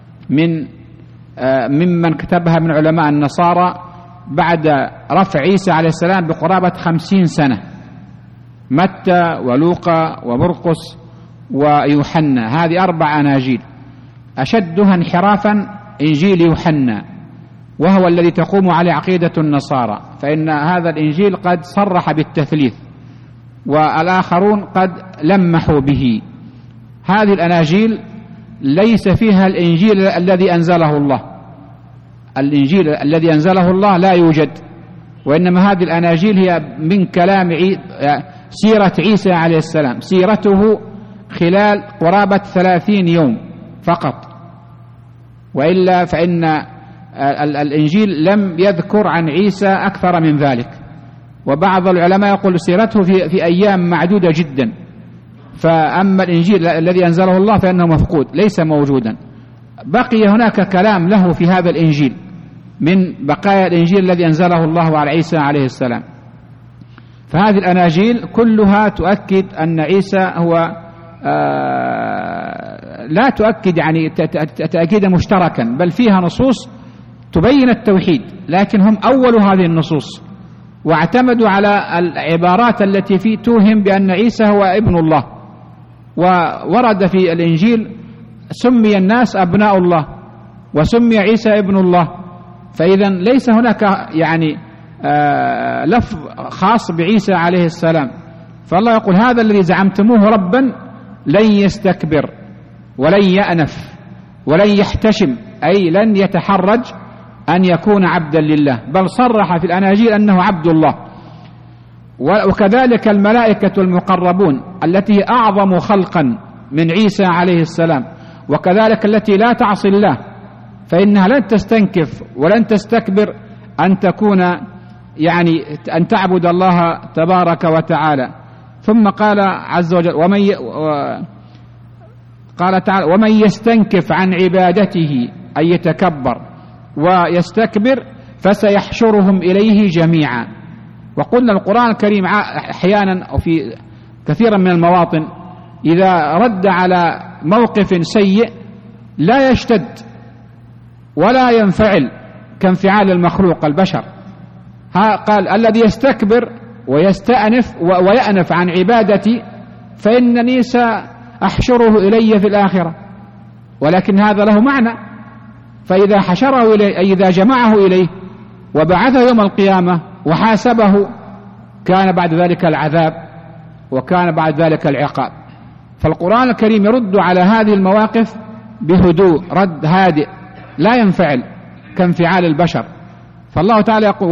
ممن كتبها من علماء النصارى بعد رفع عيسى عليه السلام بقرابة 50 سنة، متى ولوقا ومرقس ويوحنا. هذه 4 أناجيل، أشدها انحرافا إنجيل يوحنا، وهو الذي تقوم عليه عقيدة النصارى، فإن هذا الإنجيل قد صرح بالتثليث والآخرون قد لمحوا به. هذه الأناجيل ليس فيها الإنجيل الذي أنزله الله، الإنجيل الذي أنزله الله لا يوجد، وإنما هذه الأناجيل هي من كلام سيرة عيسى عليه السلام، سيرته خلال قرابة 30 يوم فقط، وإلا فإن الإنجيل لم يذكر عن عيسى أكثر من ذلك. وبعض العلماء يقول سيرته في أيام معدودة جدا. فأما الإنجيل الذي أنزله الله فإنه مفقود، ليس موجودا. بقي هناك كلام له في هذا الإنجيل من بقايا الإنجيل الذي أنزله الله على عيسى عليه السلام. فهذه الأناجيل كلها تؤكد أن عيسى هو لا تؤكد يعني تأكيدا مشتركا، بل فيها نصوص تبين التوحيد، لكن هم أول هذه النصوص واعتمدوا على العبارات التي فيه توهم بأن عيسى هو ابن الله. وورد في الإنجيل سمي الناس أبناء الله وسمي عيسى ابن الله، فإذا ليس هناك يعني لفظ خاص بعيسى عليه السلام. فالله يقول هذا الذي زعمتموه ربا لن يستكبر ولن يأنف ولن يحتشم، أي لن يتحرج أن يكون عبدا لله، بل صرح في الأناجيل أنه عبد الله. وكذلك الملائكة المقربون التي أعظم خلقا من عيسى عليه السلام، وكذلك التي لا تعصي الله، فإنها لن تستنكف ولن تستكبر أن تكون يعني أن تعبد الله تبارك وتعالى. ثم قال عز وجل قال تعالى ومن يستنكف عن عبادته أي يتكبر ويستكبر فسيحشرهم إليه جميعا. وقلنا القرآن الكريم أحيانا أو في كثيرا من المواطن إذا رد على موقف سيء لا يشتد ولا ينفعل كانفعال المخلوق البشر. قال الذي يستكبر ويستأنف ويأنف عن عبادتي فإنني سأحشره إلي في الآخرة، ولكن هذا له معنى، فإذا حشره إليه أي إذا جمعه إليه وبعثه يوم القيامة وحاسبه كان بعد ذلك العذاب وكان بعد ذلك العقاب. فالقرآن الكريم يرد على هذه المواقف بهدوء، رد هادئ لا ينفعل كانفعال البشر. فالله تعالى يقول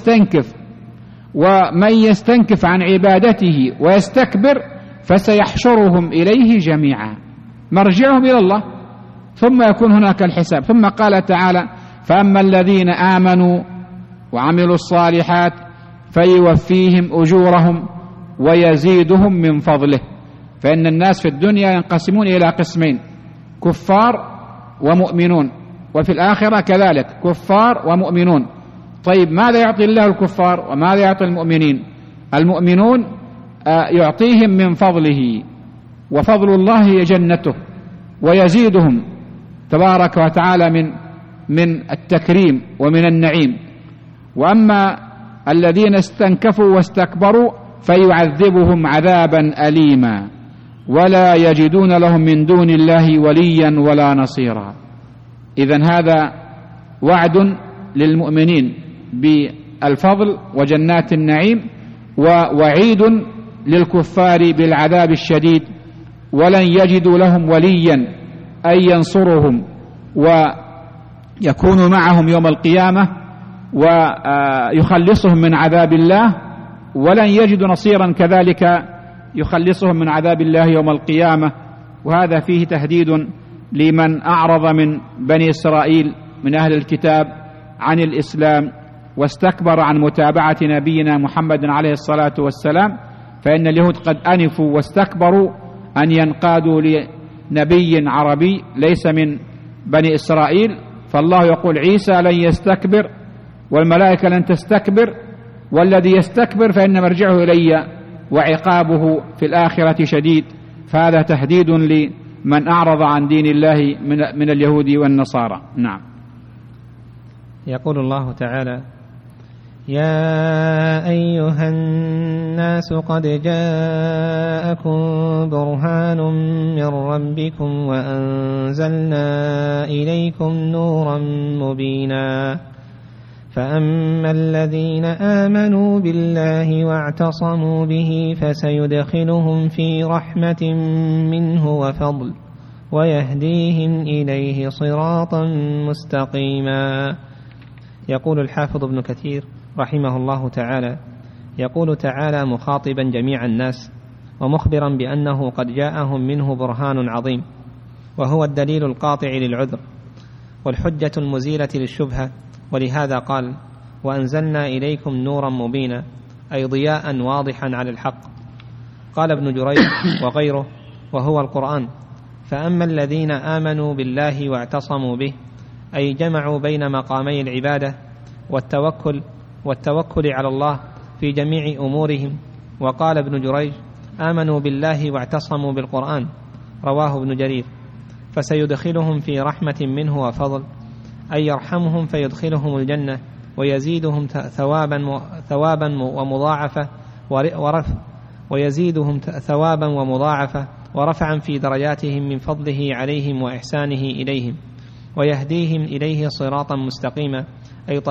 ومن يستنكف عن عبادته ويستكبر فسيحشرهم إليه جميعا، مرجعهم إلى الله ثم يكون هناك الحساب. ثم قال تعالى فأما الذين آمنوا وعملوا الصالحات فيوفيهم أجورهم ويزيدهم من فضله. فإن الناس في الدنيا ينقسمون إلى قسمين، كفار ومؤمنون، وفي الآخرة كذلك كفار ومؤمنون. طيب ماذا يعطي الله الكفار وماذا يعطي المؤمنين؟ المؤمنون يعطيهم من فضله، وفضل الله هي جنته، ويزيدهم تبارك وتعالى من التكريم ومن النعيم. وأما الذين استنكفوا واستكبروا فيعذبهم عذابا أليما ولا يجدون لهم من دون الله وليا ولا نصيرا. إذن هذا وعد للمؤمنين بالفضل وجنات النعيم، ووعيد للكفار بالعذاب الشديد، ولن يجدوا لهم وليا أي ينصرهم ويكون معهم يوم القيامة ويخلصهم من عذاب الله، ولن يجدوا نصيرا كذلك يخلصهم من عذاب الله يوم القيامة. وهذا فيه تهديد لمن أعرض من بني إسرائيل من أهل الكتاب عن الإسلام واستكبر عن متابعة نبينا محمد عليه الصلاة والسلام، فإن اليهود قد أنفوا واستكبروا أن ينقادوا لنبي عربي ليس من بني إسرائيل. فالله يقول عيسى لن يستكبر والملائكة لن تستكبر، والذي يستكبر فإن مرجعه إلي وعقابه في الآخرة شديد. فهذا تهديد لمن أعرض عن دين الله من اليهود والنصارى. نعم. يقول الله تعالى يا أيها الناس قد جاءكم برهان من ربكم وأنزلنا إليكم نورا مبينا فأما الذين آمنوا بالله واعتصموا به فسيدخلهم في رحمة منه وفضل ويهديهم إليه صراطا مستقيما. يقول الحافظ ابن كثير رحمه الله تعالى يقول تعالى مخاطبا جميع الناس ومخبرا بأنه قد جاءهم منه برهان عظيم، وهو الدليل القاطع للعذر والحجة المزيلة للشبهة. ولهذا قال وأنزلنا إليكم نورا مبينا أي ضياء واضحا على الحق. قال ابن جريج وغيره وهو القرآن، فأما الذين آمنوا بالله واعتصموا به، أي جمعوا بين مقامي العبادة والتوكل على الله في جميع أمورهم. وقال ابن جريج: آمنوا بالله واعتصموا بالقرآن، رواه ابن جرير. فسيدخلهم في رحمة منه وفضل، أي يرحمهم فيدخلهم الجنة ويزيدهم ثوابا ومضاعفة ورفعا في درجاتهم من فضله عليهم وإحسانه إليهم، ويهديهم إليه صراطا مستقيما، أي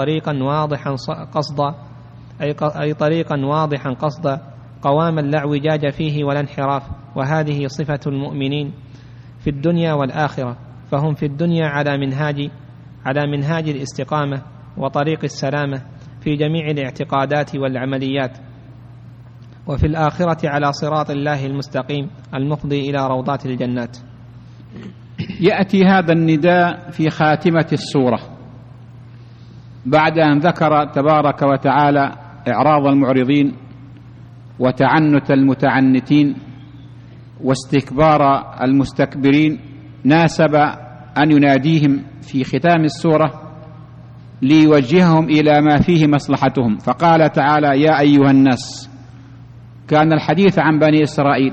طريقا واضحا قصدا قواما لا اعوجاج فيه ولا انحراف. وهذه صفة المؤمنين في الدنيا والآخرة، فهم في الدنيا على منهاج الاستقامة وطريق السلامة في جميع الاعتقادات والعمليات، وفي الآخرة على صراط الله المستقيم المفضي إلى روضات الجنات. يأتي هذا النداء في خاتمة السورة بعد أن ذكر تبارك وتعالى إعراض المعرضين وتعنت المتعنتين واستكبار المستكبرين، ناسب أن يناديهم في ختام السورة ليوجههم إلى ما فيه مصلحتهم. فقال تعالى: يا أيها الناس. كان الحديث عن بني إسرائيل،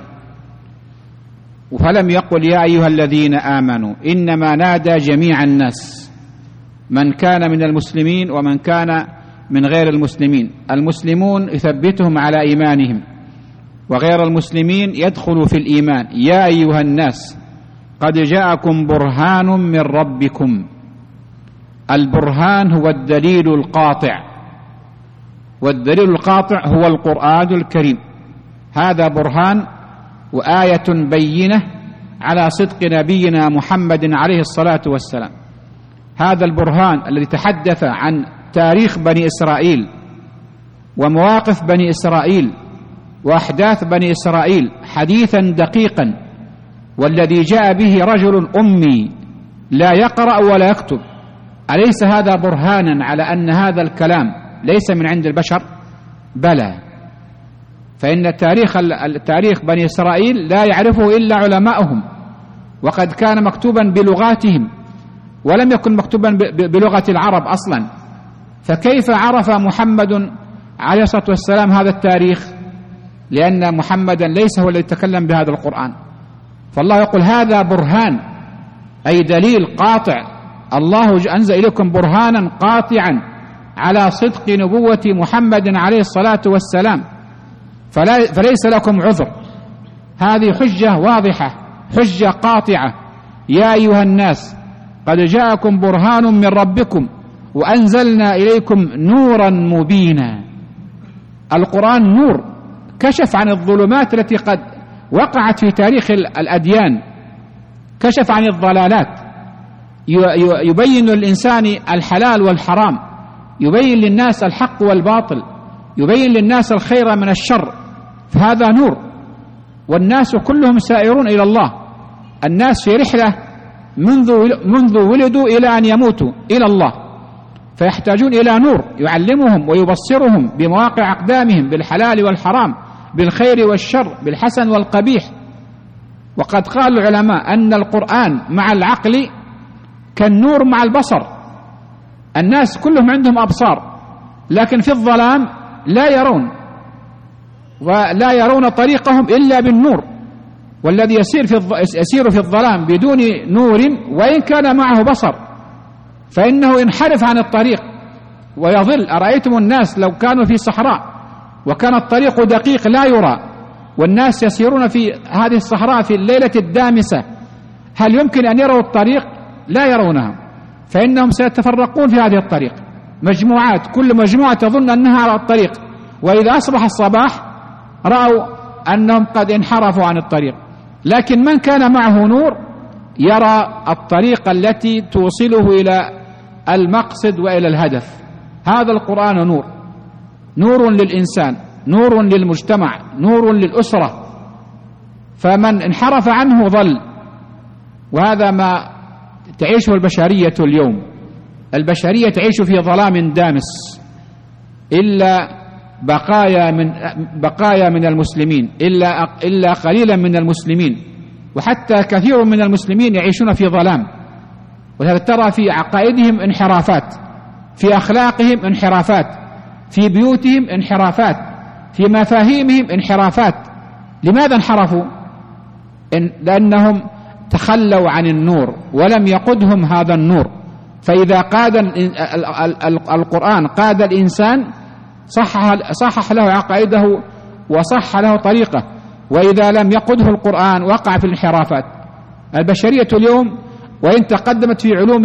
فلم يقل يا أيها الذين آمنوا، إنما نادى جميع الناس، من كان من المسلمين ومن كان من غير المسلمين. المسلمون يثبتهم على إيمانهم، وغير المسلمين يدخلوا في الإيمان. يا أيها الناس قد جاءكم برهان من ربكم. البرهان هو الدليل القاطع، والدليل القاطع هو القرآن الكريم. هذا برهان وآية بينة على صدق نبينا محمد عليه الصلاة والسلام. هذا البرهان الذي تحدث عن تاريخ بني إسرائيل ومواقف بني إسرائيل وأحداث بني إسرائيل حديثا دقيقا، والذي جاء به رجل أمي لا يقرأ ولا يكتب. أليس هذا برهانا على أن هذا الكلام ليس من عند البشر؟ بلى، فإن تاريخ بني إسرائيل لا يعرفه إلا علماؤهم، وقد كان مكتوبا بلغاتهم ولم يكن مكتوبا بلغة العرب أصلا. فكيف عرف محمد عليه الصلاة والسلام هذا التاريخ؟ لأن محمدا ليس هو الذي يتكلم بهذا القرآن. فالله يقول هذا برهان، أي دليل قاطع. الله أنزل إليكم برهانا قاطعا على صدق نبوة محمد عليه الصلاة والسلام، فليس لكم عذر. هذه حجة واضحة، حجة قاطعة. يا أيها الناس قد جاءكم برهان من ربكم وأنزلنا إليكم نورا مبينا. القرآن نور، كشف عن الظلمات التي قد وقعت في تاريخ الأديان، كشف عن الضلالات، يبين للإنسان الحلال والحرام، يبين للناس الحق والباطل، يبين للناس الخير من الشر. فهذا نور، والناس كلهم سائرون إلى الله. الناس في رحلة منذ ولدوا إلى أن يموتوا إلى الله، فيحتاجون إلى نور يعلمهم ويبصرهم بمواقع أقدامهم بالحلال والحرام، بالخير والشر، بالحسن والقبيح. وقد قال العلماء أن القرآن مع العقل كالنور مع البصر. الناس كلهم عندهم أبصار، لكن في الظلام لا يرون، ولا يرون طريقهم إلا بالنور. والذي يسير في الظلام بدون نور وإن كان معه بصر فإنه ينحرف عن الطريق ويضل. أرأيتم الناس لو كانوا في صحراء وكان الطريق دقيق لا يرى، والناس يسيرون في هذه الصحراء في الليلة الدامسة، هل يمكن أن يروا الطريق؟ لا يرونها، فإنهم سيتفرقون في هذه الطريق مجموعات، كل مجموعة تظن أنها على الطريق، وإذا أصبح الصباح رأوا أنهم قد انحرفوا عن الطريق. لكن من كان معه نور يرى الطريق التي توصله إلى المقصد وإلى الهدف. هذا القرآن نور، نور للإنسان، نور للمجتمع، نور للأسرة. فمن انحرف عنه ضل، وهذا ما تعيشه البشرية اليوم. البشرية تعيش في ظلام دامس، إلا بقايا من المسلمين، إلا قليلا من المسلمين وحتى كثير من المسلمين يعيشون في ظلام، ولهذا ترى في عقائدهم انحرافات، في أخلاقهم انحرافات، في بيوتهم انحرافات، في مفاهيمهم انحرافات. لماذا انحرفوا؟ لأنهم تخلوا عن النور ولم يقدهم هذا النور. فإذا قاد القرآن قاد الإنسان صحح له عقائده وصح له طريقه، وإذا لم يقده القرآن وقع في الانحرافات. البشرية اليوم وإن تقدمت في علوم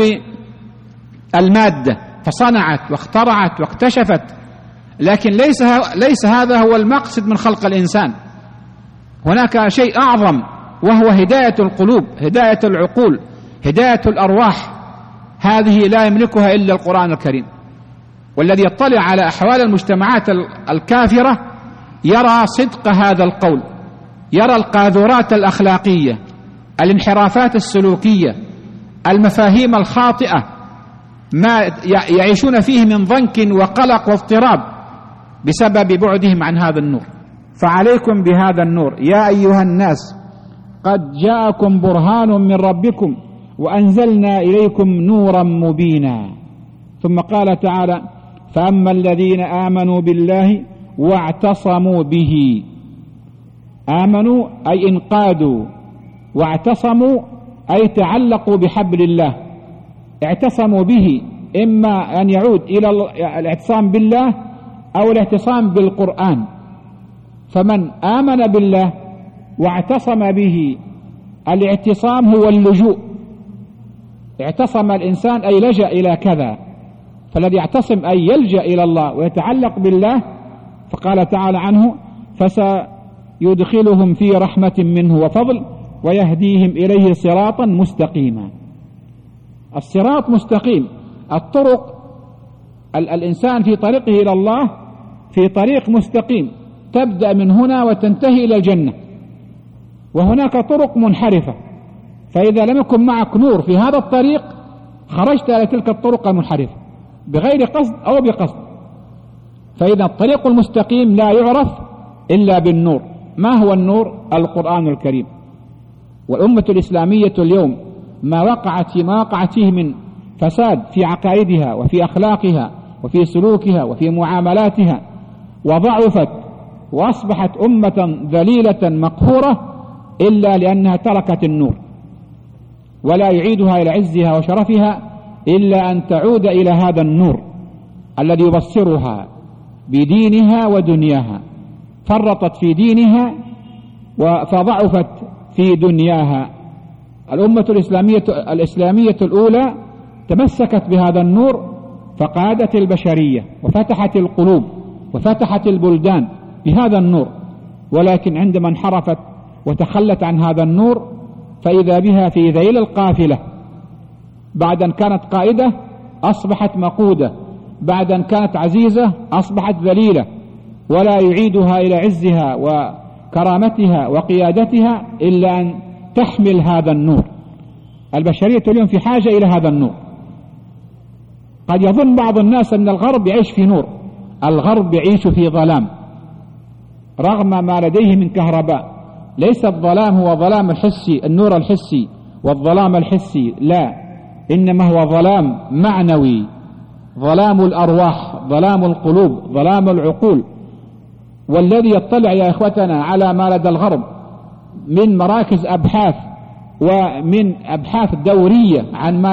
المادة فصنعت واخترعت واكتشفت، لكن ليس هذا هو المقصد من خلق الإنسان. هناك شيء أعظم، وهو هداية القلوب، هداية العقول، هداية الأرواح. هذه لا يملكها إلا القرآن الكريم. والذي يطلع على أحوال المجتمعات الكافرة يرى صدق هذا القول، يرى القاذورات الأخلاقية، الانحرافات السلوكية، المفاهيم الخاطئة، ما يعيشون فيه من ضنك وقلق واضطراب بسبب بعدهم عن هذا النور. فعليكم بهذا النور يا أيها الناس، قد جاءكم برهان من ربكم وأنزلنا إليكم نورا مبينا. ثم قال تعالى: فأما الذين آمنوا بالله واعتصموا به. آمنوا أي انقادوا، واعتصموا أي تعلقوا بحبل الله. اعتصموا به إما أن يعود إلى الاعتصام بالله أو الاعتصام بالقرآن. فمن آمن بالله واعتصم به، الاعتصام هو اللجوء. اعتصم الإنسان أي لجأ إلى كذا، فالذي يعتصم أي يلجأ إلى الله ويتعلق بالله. فقال تعالى عنه: فسيدخلهم في رحمة منه وفضل ويهديهم إليه صراطا مستقيما. الصراط مستقيم، الطرق، الإنسان في طريقه إلى الله في طريق مستقيم، تبدأ من هنا وتنتهي إلى الجنة. وهناك طرق منحرفة، فإذا لم يكن معك نور في هذا الطريق خرجت إلى تلك الطرق المنحرفة بغير قصد أو بقصد. فإذا الطريق المستقيم لا يعرف إلا بالنور. ما هو النور؟ القرآن الكريم. والأمة الإسلامية اليوم ما وقعت فيه من فساد في عقائدها وفي أخلاقها وفي سلوكها وفي معاملاتها، وضعفت وأصبحت أمة ذليلة مقهورة، إلا لأنها تركت النور، ولا يعيدها إلى عزها وشرفها إلا أن تعود إلى هذا النور الذي يبصرها بدينها ودنياها. فرطت في دينها فضعفت في دنياها. الأمة الإسلامية الأولى تمسكت بهذا النور فقادت البشرية وفتحت القلوب وفتحت البلدان بهذا النور، ولكن عندما انحرفت وتخلت عن هذا النور فإذا بها في ذيل القافلة. بعد أن كانت قائدة أصبحت مقودة، بعد أن كانت عزيزة أصبحت ذليلة، ولا يعيدها إلى عزها وكرامتها وقيادتها إلا أن تحمل هذا النور. البشرية اليوم في حاجة إلى هذا النور. قد يظن بعض الناس أن الغرب يعيش في نور. الغرب يعيش في ظلام رغم ما لديه من كهرباء. ليس الظلام هو ظلام الحسي، النور الحسي والظلام الحسي، لا، إنما هو ظلام معنوي، ظلام الأرواح، ظلام القلوب، ظلام العقول. والذي يطلع يا إخوتنا على ما لدى الغرب من مراكز أبحاث ومن أبحاث دورية عن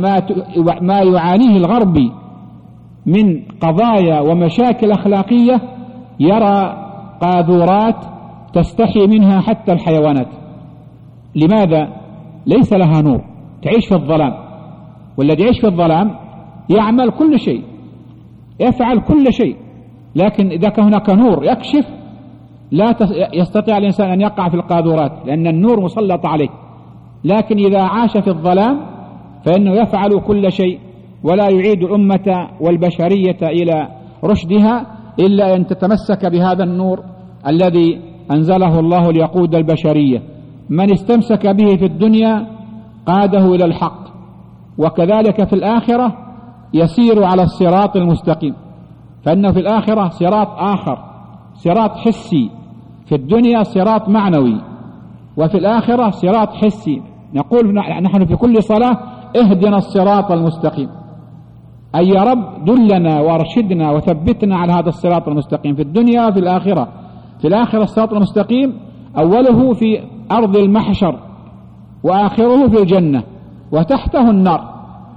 ما يعانيه الغربي من قضايا ومشاكل أخلاقية، يرى قاذورات تستحي منها حتى الحيوانات. لماذا؟ ليس لها نور، تعيش في الظلام. والذي يعيش في الظلام يعمل كل شيء، يفعل كل شيء، لكن إذا كان هناك نور يكشف لا يستطيع الإنسان أن يقع في القاذورات، لأن النور مسلط عليه. لكن إذا عاش في الظلام فإنه يفعل كل شيء، ولا يعيد الأمة والبشرية إلى رشدها إلا أن تتمسك بهذا النور الذي أنزله الله ليقود البشرية. من استمسك به في الدنيا قاده إلى الحق، وكذلك في الآخرة يسير على الصراط المستقيم. فإنه في الآخرة صراط آخر، صراط حسي، في الدنيا صراط معنوي. وفي الآخرة صراط حسي. نقول نحن في كل صلاة اهدنا الصراط المستقيم، أي يا رب دلنا وارشدنا وثبتنا على هذا الصراط المستقيم في الدنيا وفي الآخرة. في الآخرة الصراط المستقيم أوله في أرض المحشر وآخره في الجنة وتحته النار،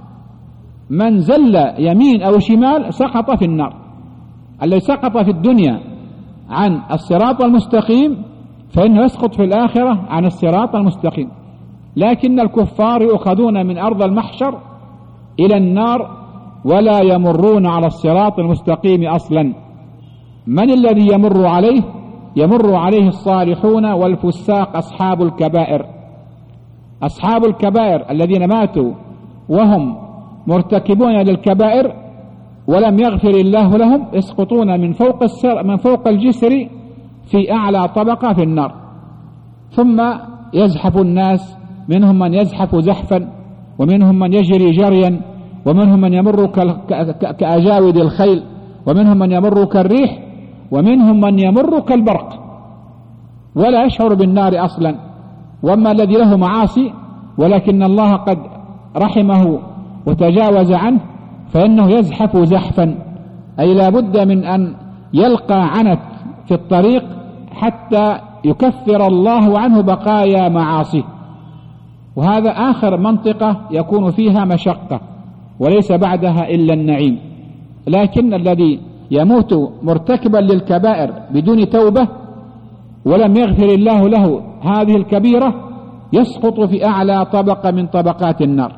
من زل يمين أو شمال سقط في النار. الذي سقط في الدنيا عن الصراط المستقيم فإنه يسقط في الآخرة عن الصراط المستقيم. لكن الكفار يؤخذون من أرض المحشر إلى النار ولا يمرون على الصراط المستقيم أصلا. من الذي يمر عليه؟ يمر عليه الصالحون والفساق أصحاب الكبائر. أصحاب الكبائر الذين ماتوا وهم مرتكبون للكبائر ولم يغفر الله لهم يسقطون من فوق الجسر في أعلى طبقة في النار. ثم يزحف الناس، منهم من يزحف زحفا، ومنهم من يجري جريا، ومنهم من يمر كأجاود الخيل، ومنهم من يمر كالريح، ومنهم من يمر كالبرق ولا يشعر بالنار أصلا. وأما الذي له معاصي ولكن الله قد رحمه وتجاوز عنه فإنه يزحف زحفا، أي لا بد من أن يلقى عنت في الطريق حتى يكفر الله عنه بقايا معاصيه. وهذا آخر منطقة يكون فيها مشقة وليس بعدها إلا النعيم. لكن الذي يموت مرتكبا للكبائر بدون توبة ولم يغفر الله له هذه الكبيرة يسقط في أعلى طبقة من طبقات النار.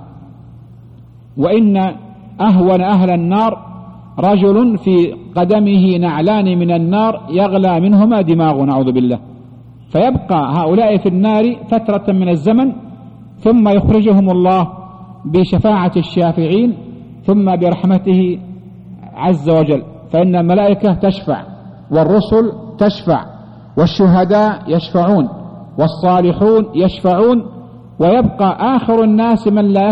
وإن أهون أهل النار رجل في قدمه نعلان من النار يغلى منهما دماغ، نعوذ بالله، فيبقى هؤلاء في النار فترة من الزمن ثم يخرجهم الله بشفاعة الشافعين ثم برحمته عز وجل، فإن الملائكة تشفع والرسل تشفع والشهداء يشفعون والصالحون يشفعون، ويبقى آخر الناس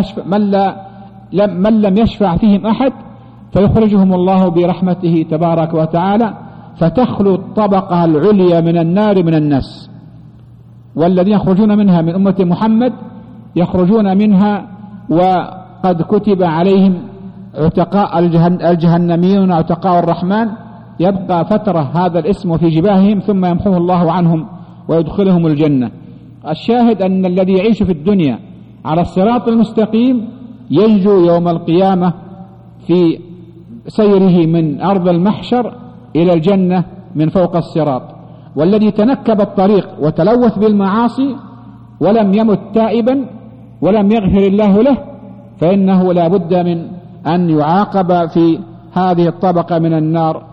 من لم يشفع فيهم أحد فيخرجهم الله برحمته تبارك وتعالى، فتخلو الطبقة العليا من النار من الناس. والذين يخرجون منها من أمة محمد يخرجون منها وقد كتب عليهم عتقاء الجهنميون عتقاء الرحمن، يبقى فترة هذا الاسم في جباههم ثم يمحوه الله عنهم ويدخلهم الجنة. الشاهد أن الذي يعيش في الدنيا على الصراط المستقيم ينجو يوم القيامة في سيره من أرض المحشر إلى الجنة من فوق الصراط. والذي تنكب الطريق وتلوث بالمعاصي ولم يمت تائبا ولم يغفر الله له فإنه لا بد من أن يعاقب في هذه الطبقة من النار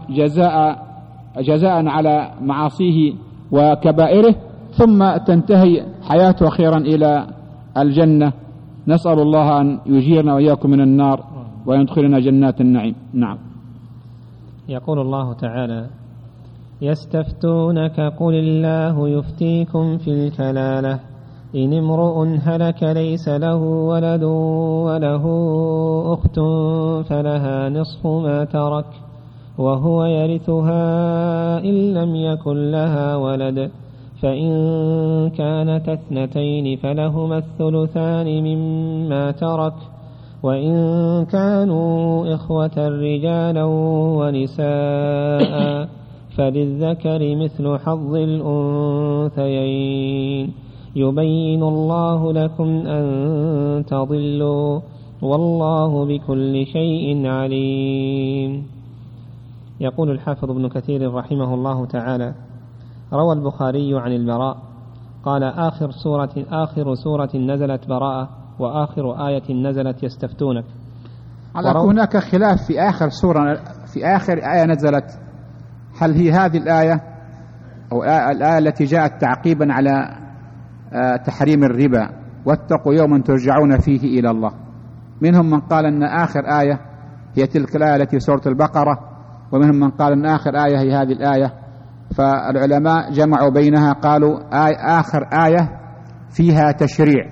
جزاء على معاصيه وكبائره، ثم تنتهي حياته أخيرا إلى الجنة. نسأل الله أن يجيرنا وإياكم من النار ويدخلنا جنات النعيم. نعم. يقول الله تعالى: يستفتونك قل الله يفتيكم في الكلالة إن امرؤ هلك ليس له ولد وله أخت فلها نصف ما ترك وهو يرثها إن لم يكن لها ولد، فإن كانت اثنتين فلهما الثلثان مما ترك، وإن كانوا إخوة رجالا ونساء فللذكر مثل حظ الأنثيين، يبين الله لكم أن تضلوا والله بكل شيء عليم. يقول الحافظ ابن كثير رحمه الله تعالى: روى البخاري عن البراء قال: آخر سورة نزلت براءة وآخر آية نزلت يستفتونك. هناك خلاف في آخر سورة، في آخر آية نزلت، هل هي هذه الآية أو الآية التي جاءت تعقيبا على تحريم الربا واتقوا يوما ترجعون فيه إلى الله. منهم من قال أن آخر آية هي تلك الآية التي سورة البقرة، ومنهم من قال أن آخر آية هي هذه الآية. فالعلماء جمعوا بينها، قالوا آخر آية فيها تشريع،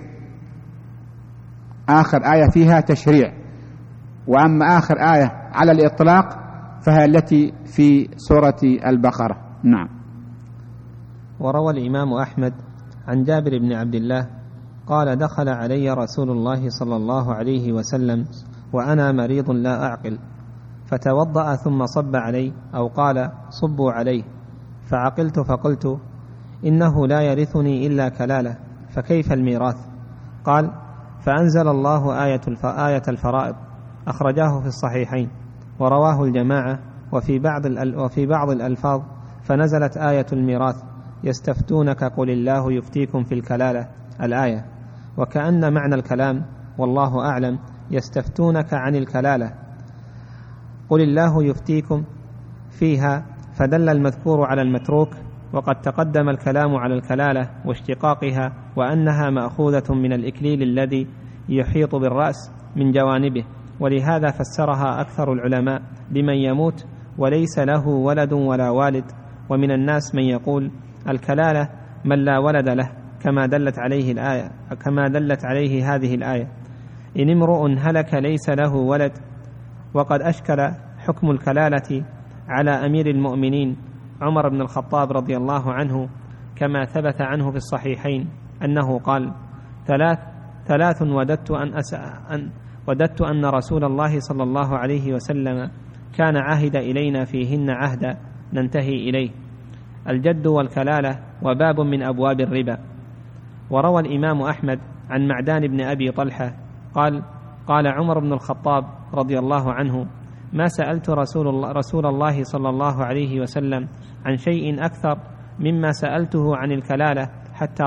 آخر آية فيها تشريع، وأما آخر آية على الإطلاق فهي التي في سورة البقرة. نعم. وروى الإمام أحمد عن جابر بن عبد الله قال دخل علي رسول الله صلى الله عليه وسلم وأنا مريض لا أعقل، فتوضأ ثم صب علي أو قال صبوا عليه، فعقلت فقلت إنه لا يرثني إلا كلالة، فكيف الميراث؟ قال فأنزل الله آية الفرائض، أخرجاه في الصحيحين ورواه الجماعة، وفي بعض الألفاظ فنزلت آية الميراث يستفتونك قل الله يفتيكم في الكلالة الآية، وكأن معنى الكلام والله أعلم يستفتونك عن الكلالة قل الله يفتيكم فيها، فدل المذكور على المتروك، وقد تقدم الكلام على الكلالة واشتقاقها وأنها مأخوذة من الإكليل الذي يحيط بالرأس من جوانبه، ولهذا فسرها أكثر العلماء بمن يموت وليس له ولد ولا والد، ومن الناس من يقول الكلالة من لا ولد له، كما دلت عليه هذه الآية إن امرؤ هلك ليس له ولد. وقد أشكل حكم الكلالة على أمير المؤمنين عمر بن الخطاب رضي الله عنه، كما ثبت عنه في الصحيحين أنه قال ثلاث وددت أن رسول الله صلى الله عليه وسلم كان عهد إلينا فيهن عهدا ننتهي إليه: الجد والكلالة، وباب من أبواب الربا. وروى الإمام أحمد عن معدان بن أبي طلحة قال عمر بن الخطاب رضي الله عنه: ما سألت رسول الله صلى الله عليه وسلم عن شيء أكثر مما سألته عن الكلالة حتى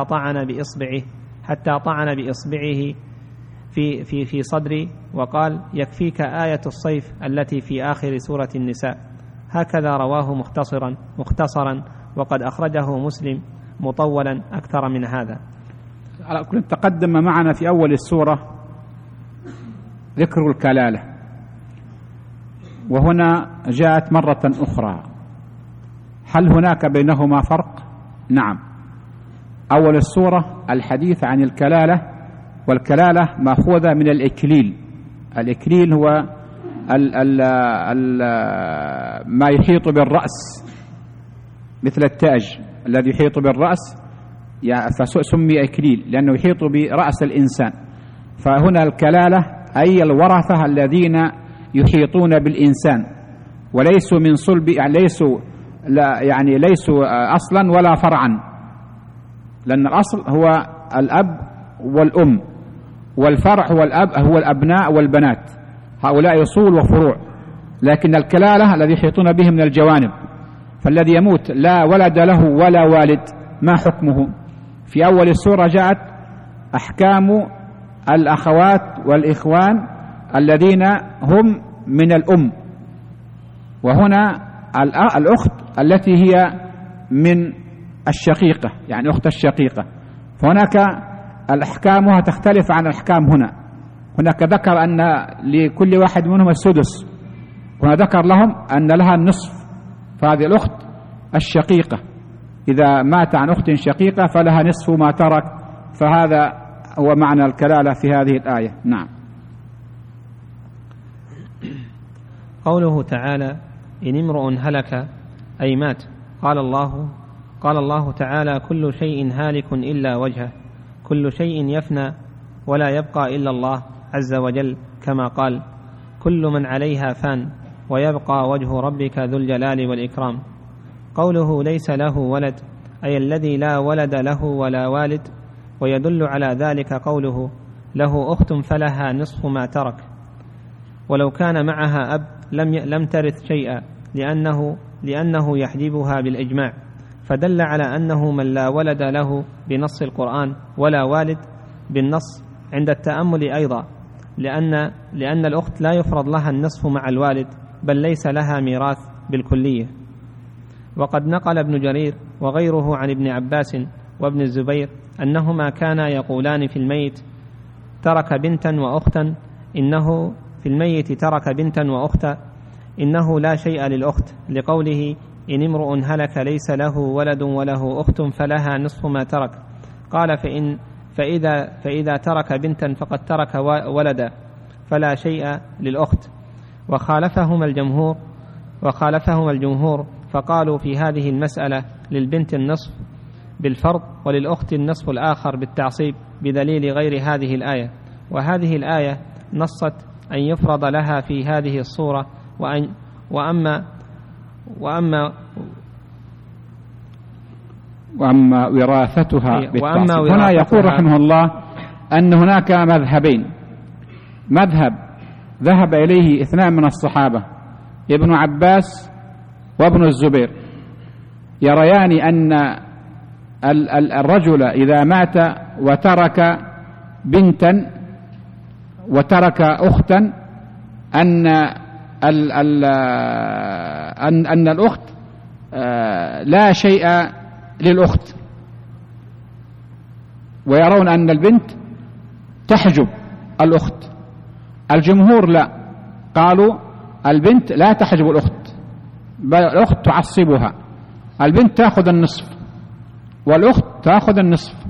طعن بإصبعه في صدري وقال: يكفيك آية الصيف التي في آخر سورة النساء. هكذا رواه مختصرا، وقد أخرجه مسلم مطولا أكثر من هذا. تقدم معنا في أول السورة ذكر الكلالة، وهنا جاءت مرة أخرى. هل هناك بينهما فرق؟ نعم. أول السورة الحديث عن الكلالة، والكلالة مأخوذة من الإكليل. الإكليل هو ما يحيط بالرأس مثل التاج الذي يحيط بالرأس، فسمي إكليل لأنه يحيط برأس الإنسان. فهنا الكلالة أي الورثة الذين يحيطون بالإنسان وليسوا من صلب، يعني ليسوا أصلا ولا فرعا، لأن الأصل هو الأب والأم، والفرع هو الأبناء والبنات، هؤلاء أصول وفروع. لكن الكلالة الذي يحيطون به من الجوانب، فالذي يموت لا ولد له ولا والد ما حكمه؟ في أول السورة جاءت أحكام الأخوات والإخوان الذين هم من الأم، وهنا الأخت التي هي من الشقيقة، يعني أخت الشقيقة، فهناك الأحكامها تختلف عن الأحكام هنا. هناك ذكر أن لكل واحد منهم السدس، هنا ذكر لهم أن لها النصف، فهذه الأخت الشقيقة إذا مات عن أخت شقيقة فلها نصف ما ترك، فهذا هو معنى الكلالة في هذه الآية. نعم. قوله تعالى: إن امرؤ هلك أي مات. قال الله تعالى: كل شيء هالك إلا وجهه، كل شيء يفنى ولا يبقى إلا الله عز وجل، كما قال: كل من عليها فان ويبقى وجه ربك ذو الجلال والإكرام. قوله ليس له ولد أي الذي لا ولد له ولا والد، ويدل على ذلك قوله: له أخت فلها نصف ما ترك، ولو كان معها أب لم ترث شيئا لأنه يحجبها بالإجماع، فدل على أنه من لا ولد له بنص القرآن ولا والد بالنص عند التأمل أيضا، لأن الأخت لا يفرض لها النصف مع الوالد، بل ليس لها ميراث بالكلية. وقد نقل ابن جرير وغيره عن ابن عباس وابن الزبير أنهما كانا يقولان في الميت ترك بنتا وأختا، إنه في الميت ترك بنتا وأختا إنه لا شيء للأخت، لقوله: إن امرؤ هلك ليس له ولد وله أخت فلها نصف ما ترك. قال: فإذا ترك بنتا فقد ترك ولدا فلا شيء للأخت. وخالفهم الجمهور فقالوا في هذه المسألة للبنت النصف بالفرض وللأخت النصف الآخر بالتعصيب بدليل غير هذه الآية. وهذه الآية نصت أن يفرض لها في هذه الصورة وأما وراثتها بالتعصيب. هنا يقول رحمه الله أن هناك مذهبين: مذهب ذهب إليه 2 من الصحابة، ابن عباس وابن الزبير، يريان أن الرجل إذا مات وترك بنتا وترك أختا أن الأخت لا شيء للأخت، ويرون أن البنت تحجب الأخت. الجمهور لا، قالوا البنت لا تحجب الأخت، بل الأخت تعصبها، البنت تأخذ النصف والأخت تأخذ النصف.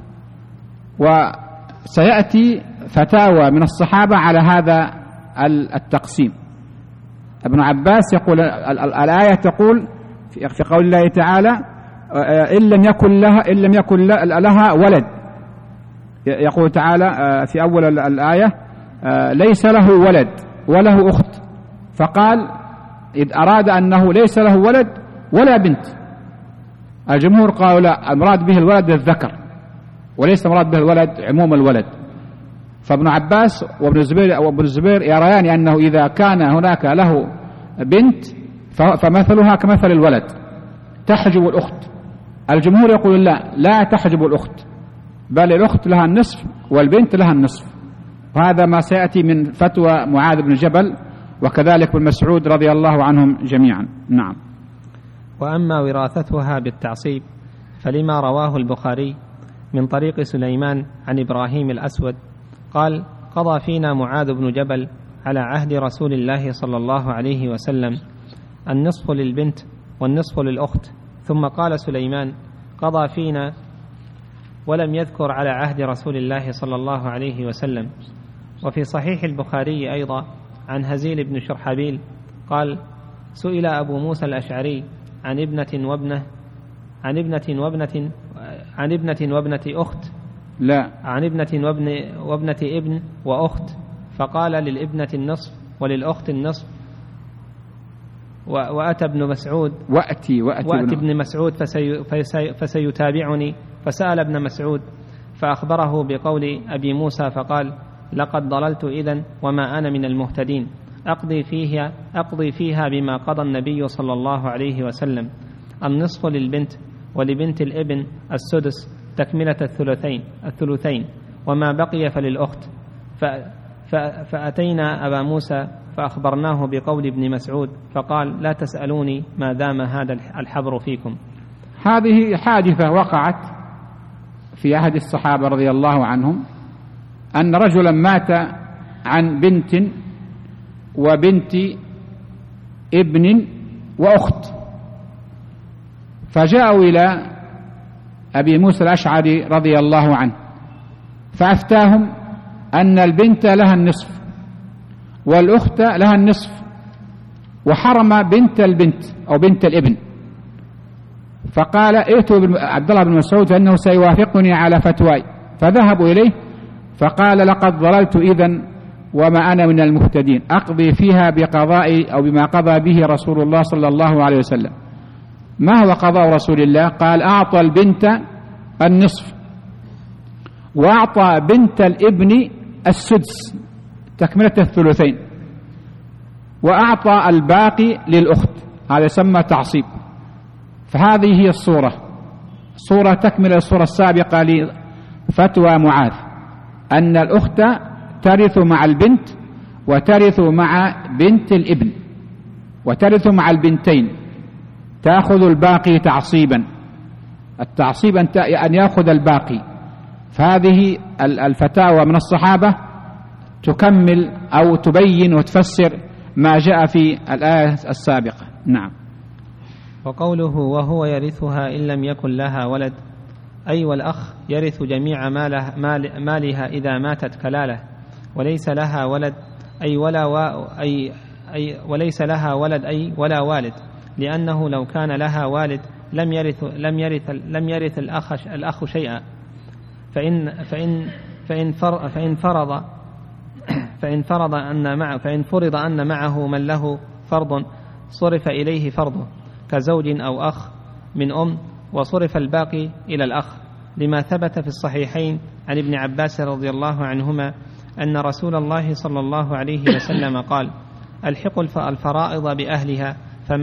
وسيأتي فتاوى من الصحابة على هذا التقسيم. ابن عباس يقول الآية تقول في قول الله تعالى: إن لم يكن لها ولد. يقول تعالى في أول الآية: ليس له ولد وله أخت. فقال إذ أراد أنه ليس له ولد ولا بنت. الجمهور قالوا لا، المراد به الولد الذكر وليس المراد به الولد عموم الولد. فابن عباس وابن الزبير يريان أنه إذا كان هناك له بنت فمثلها كمثل الولد، تحجب الأخت. الجمهور يقول لا تحجب الأخت، بل الأخت لها النصف والبنت لها النصف. وهذا ما سيأتي من فتوى معاذ بن جبل وكذلك بن مسعود رضي الله عنهم جميعا. نعم. وأما وراثتها بالتعصيب فلما رواه البخاري من طريق سليمان عن إبراهيم الأسود قال: قضى فينا معاذ بن جبل على عهد رسول الله صلى الله عليه وسلم النصف للبنت والنصف للأخت. ثم قال سليمان: قضى فينا، ولم يذكر على عهد رسول الله صلى الله عليه وسلم. وفي صحيح البخاري أيضا عن هزيل بن شرحبيل قال: سئل أبو موسى الأشعري عن ابنة وابنة أخت، لا، عن ابنة وابنة ابن وأخت، فقال: للابنة النصف وللأخت النصف. وأتى ابن مسعود وأتي ابن مسعود فسيتابعني، فسأل ابن مسعود فأخبره بقول أبي موسى فقال: لقد ضللت إذن وما أنا من المهتدين، أقضي فيها بما قضى النبي صلى الله عليه وسلم: النصف للبنت ولبنت الابن السدس تكملة الثلثين، وما بقي فللأخت. فأتينا أبا موسى فأخبرناه بقول ابن مسعود فقال: لا تسألوني ما دام هذا الحبر فيكم. هذه حادثة وقعت في عهد الصحابة رضي الله عنهم، أن رجلا مات عن بنت وبنت ابن وأخت، فجاءوا إلى أبي موسى الأشعري رضي الله عنه فأفتاهم أن البنت لها النصف والأخت لها النصف، وحرم بنت البنت أو بنت الابن. فقال: ائتوا عبد الله بن مسعود فإنه سيوافقني على فتواي. فذهبوا إليه فقال: لقد ضللت إذن وما أنا من المهتدين، أقضي فيها بقضاء أو بما قضى به رسول الله صلى الله عليه وسلم. ما هو قضاء رسول الله؟ قال: أعطى البنت النصف وأعطى بنت الابن السدس تكملة الثلثين، وأعطى الباقي للأخت. هذا يسمى تعصيب. فهذه هي صورة تكمل الصورة السابقة لفتوى معاذ، أن الأخت ترث مع البنت وترث مع بنت الابن وترث مع البنتين، تأخذ الباقي تعصيبا. التعصيب أن يأخذ الباقي. فهذه الفتاوى من الصحابة تكمل أو تبين وتفسر ما جاء في الآية السابقة. نعم. وقوله: وهو يرثها إن لم يكن لها ولد، أي والأخ يرث جميع مالها إذا ماتت كلالة، وليس لها ولد وليس لها ولد أي ولا والد، لأنه لو كان لها والد لم يرث الأخ شيئا، فإن فرض أن معه من له فرض صرف إليه فرضه كزوج أو أخ من أم، وصرف الباقي إلى الأخ، لما ثبت في الصحيحين عن ابن عباس رضي الله عنهما أن رسول الله صلى الله عليه وسلم قال: الحقوا الفرائض بأهلها،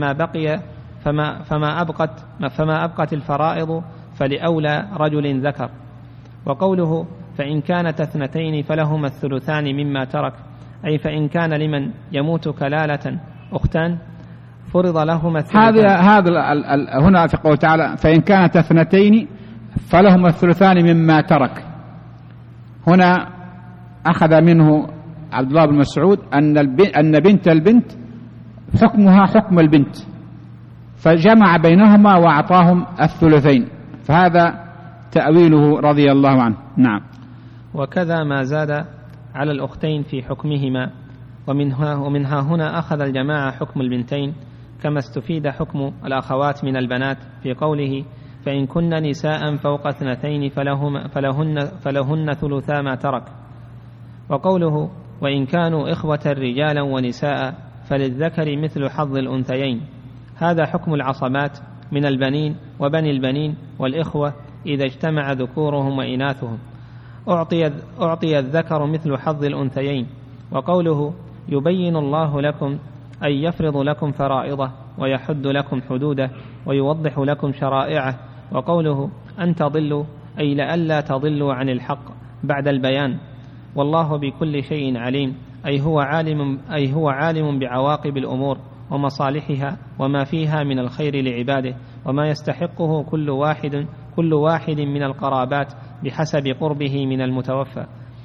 فما أبقت الفرائض فلأولى رجل ذكر. وقوله: فإن كانت اثنتين فلهما الثلثان مما ترك، أي فإن كان لمن يموت كلالة أختان فرض لهما الثلثان. هنا في قوله تعالى: فإن كانت اثنتين فلهما الثلثان مما ترك. هنا أخذ منه عبد الله بن مسعود أن بنت البنت حكمها حكم البنت، فجمع بينهما وأعطاهم الثلثين، فهذا تأويله رضي الله عنه. نعم. وكذا ما زاد على الأختين في حكمهما، ومنها هنا أخذ الجماعة حكم البنتين، كما استفيد حكم الأخوات من البنات في قوله: فإن كن نساء فوق اثنتين فلهن ثلثا ما ترك. وقوله: وإن كانوا إخوة رجالا ونساء فللذكر مثل حظ الأنثيين، هذا حكم العصبات من البنين وبني البنين والإخوة إذا اجتمع ذكورهم وإناثهم، أعطي الذكر مثل حظ الأنثيين. وقوله: يبين الله لكم أن يفرض لكم فرائضه ويحد لكم حدوده ويوضح لكم شرائعه. وقوله: أن تضلوا، أي لئلا تضلوا عن الحق بعد البيان، والله بكل شيء عليم، أي هو عالم بعواقب الأمور ومصالحها وما فيها من الخير لعباده، وما يستحقه كل واحد من القرابات بحسب قربه من المتوفى.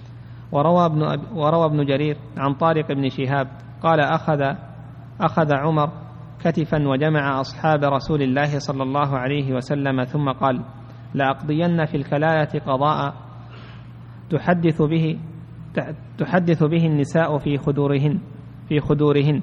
وروى ابن جرير عن طارق بن شهاب قال: أخذ عمر كتفا وجمع أصحاب رسول الله صلى الله عليه وسلم ثم قال: لأقضين في الكلالة قضاء تحدث به النساء في خدورهن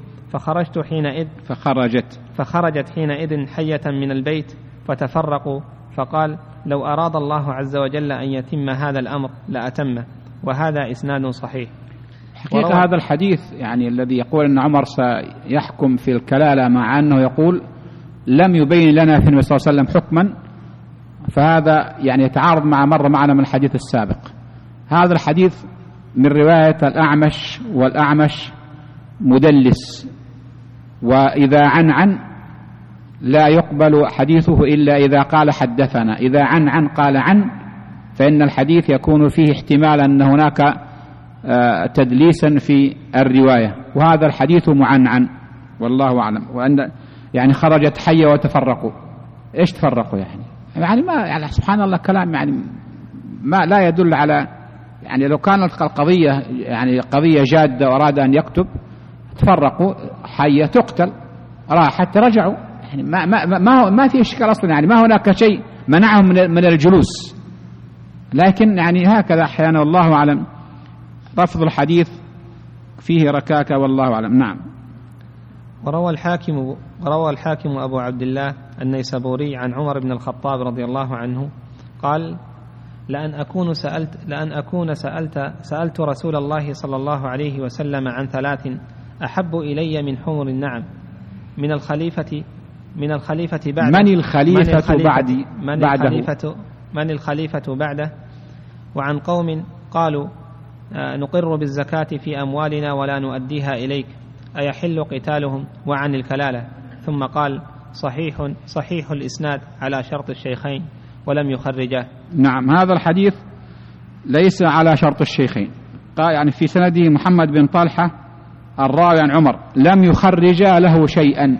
فخرجت حينئذ حية من البيت فتفرقوا، فقال: لو أراد الله عز وجل أن يتم هذا الأمر لأتمه. وهذا إسناد صحيح. حقيقة هذا الحديث يعني الذي يقول أن عمر سيحكم في الكلالة مع أنه يقول لم يبين لنا في النبي صلى الله عليه وسلم حكما، فهذا يعني يتعارض مع مر معنا من الحديث السابق. هذا الحديث من رواية الأعمش، والأعمش مدلس، وإذا عن لا يقبل حديثه إلا إذا قال حدثنا. إذا عن قال عن، فإن الحديث يكون فيه احتمال أن هناك تدليسا في الرواية، وهذا الحديث معنعن والله أعلم. وأن يعني خرجت حية وتفرقوا، إيش تفرقوا يعني ما يعني سبحان الله كلام يعني ما لا يدل على، يعني لو كانت القضية يعني قضية جادة وأراد أن يكتب تفرقوا، حية تقتل راحت رجعوا، يعني ما في إشكال أصلا، يعني ما هناك شيء منعهم من الجلوس، لكن يعني هكذا أحيانا والله أعلم رفض الحديث فيه ركاكة والله أعلم. نعم. وروى الحاكم أبو عبد الله النيسابوري عن عمر بن الخطاب رضي الله عنه قال: لأن أكون سألت رسول الله صلى الله عليه وسلم عن 3 أحب إلي من حمر النعم: من الخليفة بعده، من الخليفة بعده، وعن قوم قالوا: نقر بالزكاة في أموالنا ولا نؤديها إليك، أيحل قتالهم، وعن الكلالة. ثم قال: صحيح الإسناد على شرط الشيخين ولم يخرجاه. نعم، هذا الحديث ليس على شرط الشيخين، قال يعني في سنده محمد بن طلحة الراوي عن عمر لم يخرجا له شيئا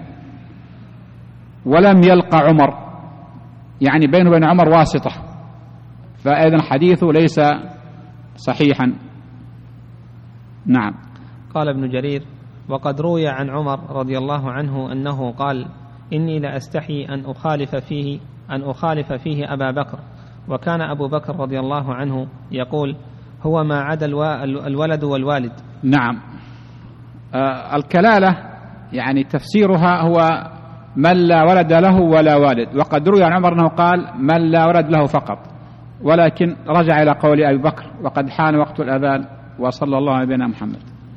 ولم يلقى عمر، يعني بينه وبين عمر واسطة، فإذن حديثه ليس صحيحا. نعم. قال ابن جرير: وقد روي عن عمر رضي الله عنه أنه قال: إني لأستحي أن أخالف فيه أبا بكر، وكان أبو بكر رضي الله عنه يقول: هو ما عدا الولد والوالد. نعم. الكلالة يعني تفسيرها هو من لا ولد له ولا والد. وقد روي عن عمر أنه قال من لا ولد له فقط، ولكن رجع إلى قول أبي بكر وقد حان وقت الأذان. وصلى الله على نبينا محمد.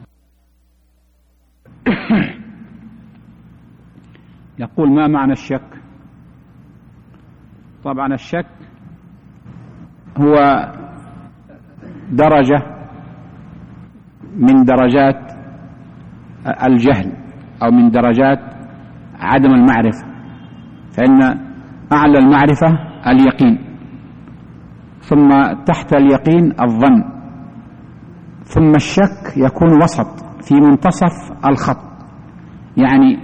يقول ما معنى الشك؟ طبعا الشك هو درجة من درجات الجهل أو من درجات عدم المعرفة، فإن أعلى المعرفة اليقين، ثم تحت اليقين الظن، ثم الشك يكون وسط في منتصف الخط، يعني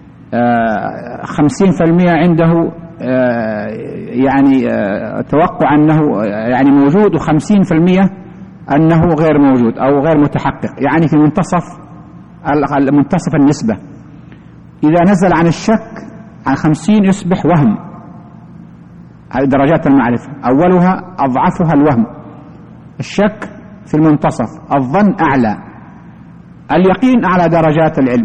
50% عنده يعني توقع أنه يعني موجود، و50% أنه غير موجود أو غير متحقق، يعني في منتصف النسبة. إذا نزل عن الشك عن 50 يصبح وهم. هذه درجات المعرفة، أولها أضعفها الوهم، الشك في المنتصف، الظن أعلى، اليقين أعلى درجات العلم.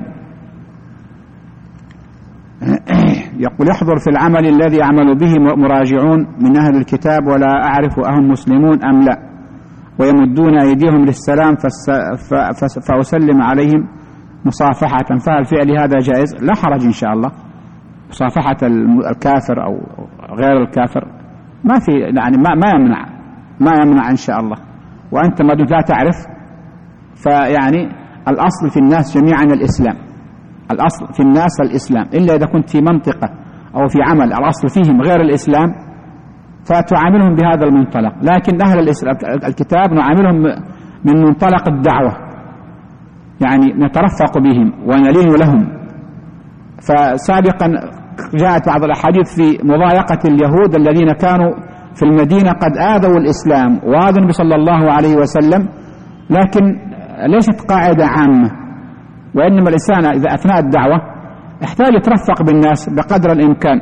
يقول يحضر في العمل الذي يعمل به مراجعون من أهل الكتاب ولا أعرف أهم مسلمون أم لا، ويمدون أيديهم للسلام فأسلم عليهم مصافحة، فهل فعل هذا جائز؟ لا حرج إن شاء الله. مصافحة الكافر أو غير الكافر ما في، يعني ما يمنع إن شاء الله. وأنت ما دمت لا تعرف، فيعني الأصل في الناس جميعا الإسلام، الأصل في الناس الإسلام، إلا إذا كنت في منطقة أو في عمل الأصل فيهم غير الإسلام فتعاملهم بهذا المنطلق. لكن أهل الكتاب نعاملهم من منطلق الدعوة، يعني نترفق بهم ونلين لهم. فسابقا جاءت بعض الأحاديث في مضايقة اليهود الذين كانوا في المدينة قد آذوا الإسلام وآذوا النبي صلى الله عليه وسلم، لكن ليست قاعدة عامة، وإنما الإنسان إذا أثناء الدعوة يحتاج يترفق بالناس بقدر الإمكان.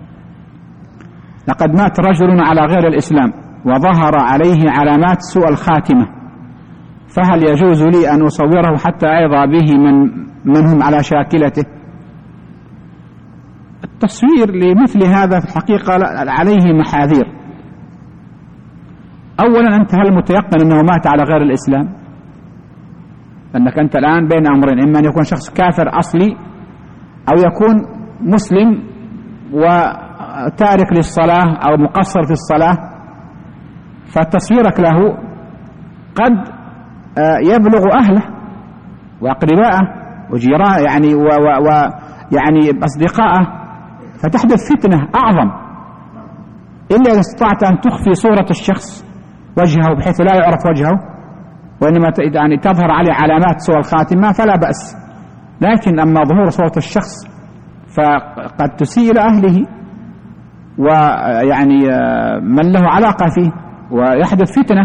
لقد مات رجل على غير الإسلام وظهر عليه علامات سوء الخاتمة، فهل يجوز لي أن أصوره حتى أيضا به من هم على شاكلته؟ التصوير لمثل هذا في الحقيقة عليه محاذير. أولا أنت هل متيقن أنه مات على غير الإسلام؟ لأنك أنت الآن بين أمرين، إما أن يكون شخص كافر أصلي أو يكون مسلم وتارك للصلاة أو مقصر في الصلاة، فتصويرك له قد يبلغ أهله وأقربائه وجيرانه يعني أصدقائه، فتحدث فتنة أعظم، إلا إذا استطعت أن تخفي صورة الشخص وجهه بحيث لا يعرف وجهه، وإنما يعني تظهر عليه علامات سوء الخاتمة فلا بأس. لكن أما ظهور صورة الشخص فقد تسيء إلى أهله ويعني من له علاقة فيه، ويحدث فتنة،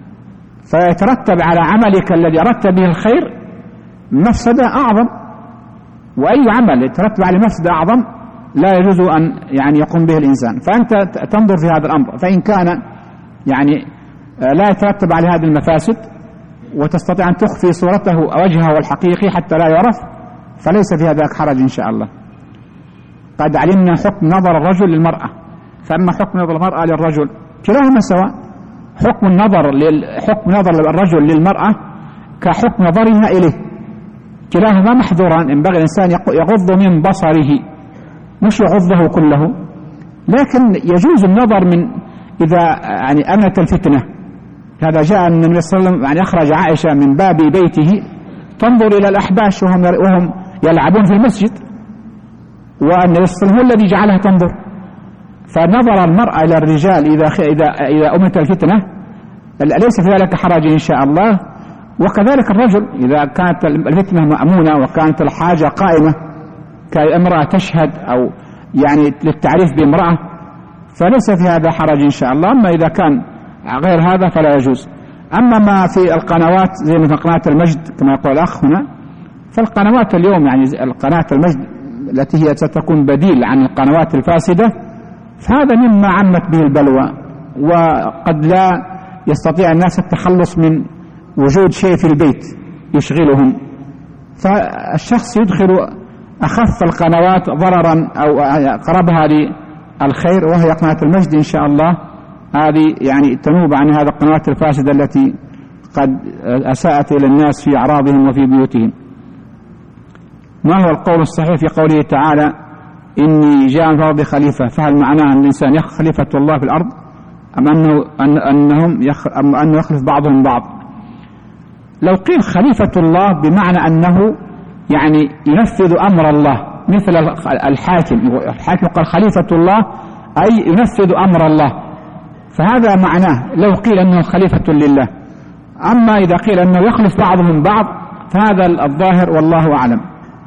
فيترتب على عملك الذي أردت به الخير مفسدة أعظم. وأي عمل يترتب على مفسدة أعظم لا يجوز أن يعني يقوم به الإنسان. فأنت تنظر في هذا الأمر، فإن كان يعني لا يترتب على هذه المفاسد وتستطيع أن تخفي صورته وجهه الحقيقي حتى لا يعرف، فليس في هذا حرج إن شاء الله. قد علمنا حكم نظر الرجل للمرأة، فأما حكم نظر المرأة للرجل كلاهما سواء. حكم نظر الرجل للمرأة كحكم نظرها إليه، كلاهما محظوران. ينبغي الإنسان يغض من بصره، مش يغضه كله، لكن يجوز النظر من إذا يعني أمنت الفتنة. هذا جاء أن النبي صلى الله عليه وسلم يعني أخرج عائشة من باب بيته تنظر إلى الأحباش وهم يلعبون في المسجد، والنبي صلى الله عليه وسلم هو الذي جعلها تنظر. فنظر المرأة إلى الرجال إذا أمنت الفتنة ليس في ذلك حرج إن شاء الله. وكذلك الرجل إذا كانت الفتنة مأمونة وكانت الحاجة قائمة كامرأة تشهد أو يعني للتعريف بامرأة فليس في هذا حرج إن شاء الله. أما إذا كان غير هذا فلا يجوز. أما ما في القنوات زي مثل قناة المجد كما يقول الأخ هنا، فالقنوات اليوم يعني القناة المجد التي هي ستكون بديل عن القنوات الفاسدة، فهذا مما عمت به البلوى، وقد لا يستطيع الناس التخلص من وجود شيء في البيت يشغلهم. فالشخص يدخل أخف القنوات ضررا أو أقربها للخير وهي قناة المجد إن شاء الله. هذه يعني تنوب عن هذه القنوات الفاسدة التي قد أساءت إلى الناس في أعراضهم وفي بيوتهم. ما هو القول الصحيح في قوله تعالى إني جاء في الأرض خليفة؟ فهل معناه أن الإنسان خليفة الله في الأرض أم أنه يخلف بعضهم بعض؟ لو قيل خليفة الله بمعنى أنه يعني ينفذ أمر الله مثل الحاكم قال خليفة الله أي ينفذ أمر الله، فهذا معناه لو قيل أنه خليفة لله. أما إذا قيل أنه يخلف بعضهم بعض فهذا الظاهر والله أعلم.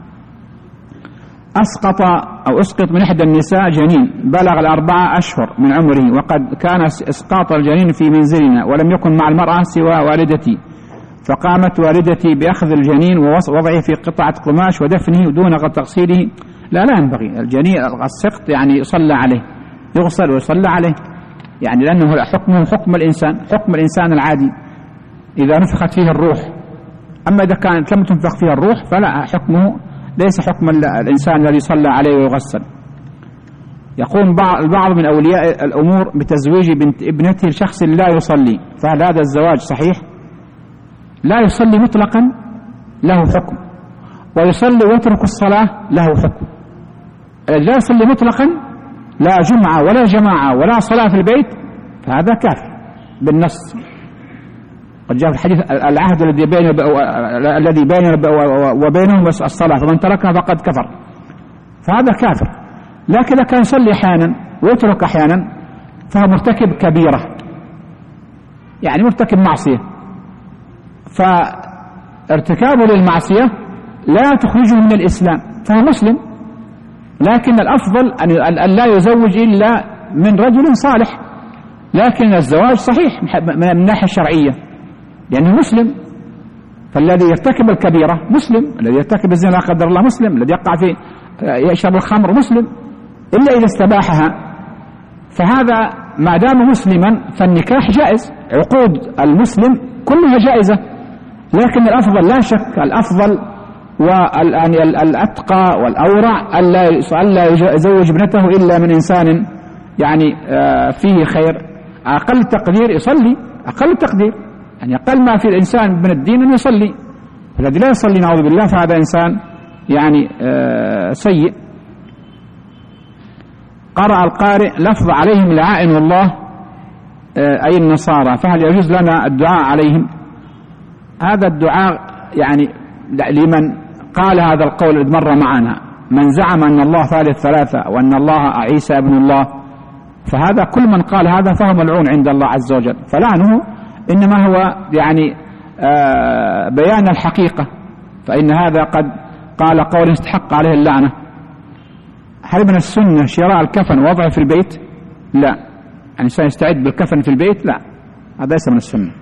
أسقط من إحدى النساء جنين بلغ 4 أشهر من عمره، وقد كان إسقاط الجنين في منزلنا ولم يكن مع المرأة سوى والدتي، فقامت والدتي بأخذ الجنين ووضعه في قطعة قماش ودفنه دون تغسيله. لا ينبغي. الجنين السقط يعني يصلى عليه، يغسل ويصلى عليه، يعني لأنه حكمه حكم الإنسان العادي إذا نفخت فيه الروح. أما إذا كانت لم تنفخ فيها الروح فلا حكمه ليس حكم الإنسان الذي صلى عليه ويغسل. يقوم البعض من أولياء الأمور بتزويج بنت ابنته لشخص لا يصلي، فهل هذا الزواج صحيح؟ لا يصلي مطلقا له حكم، ويصلي ويترك الصلاة له حكم. لا يصلي مطلقا لا جمعة ولا جماعة ولا صلاة في البيت فهذا كافر بالنص. قد جاء في الحديث العهد الذي بيننا وبينهم الصلاة فمن تركها فقد كفر، فهذا كافر. لكن إذا كان يصلي أحيانا ويترك أحيانا فهو مرتكب كبيرة، يعني مرتكب معصية، فارتكابه للمعصية لا تخرجه من الإسلام فهو مسلم. لكن الأفضل أن لا يزوج إلا من رجل صالح، لكن الزواج صحيح من الناحية الشرعية لأنه مسلم. فالذي يرتكب الكبيرة مسلم، الذي يرتكب الزنا لا قدر الله مسلم، الذي يقع في يشرب الخمر مسلم، إلا إذا استباحها. فهذا ما دام مسلما فالنكاح جائز، عقود المسلم كلها جائزة. لكن الأفضل لا شك الأفضل والأتقى والأورع ألا يزوج ابنته إلا من إنسان يعني فيه خير. أقل تقدير يصلي، أقل تقدير يعني أقل ما في الإنسان من الدين أن يصلي. الذي لا يصلي نعوذ بالله فهذا إنسان يعني سيء. قرأ القارئ لفظ عليهم لعائن الله أي النصارى، فهل يجوز لنا الدعاء عليهم؟ هذا الدعاء يعني لمن قال هذا القول الذي مر معنا، من زعم أن الله ثالث ثلاثة وأن الله عيسى ابن الله، فهذا كل من قال هذا فهو ملعون عند الله عز وجل. فلعنه إنما هو يعني بيان الحقيقة، فإن هذا قد قال قول استحق عليه اللعنة. هل من السنة شراء الكفن ووضعه في البيت؟ لا، يعني الإنسان يستعد بالكفن في البيت؟ لا، هذا ليس من السنة.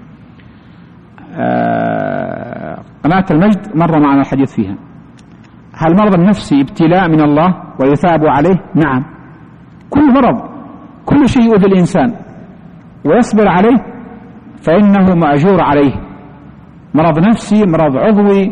قناة المجد مر معنا الحديث فيها. هل مرض النفسي ابتلاء من الله ويثاب عليه؟ نعم، كل مرض، كل شيء يؤذي الإنسان ويصبر عليه فإنه مأجور عليه. مرض نفسي، مرض عضوي،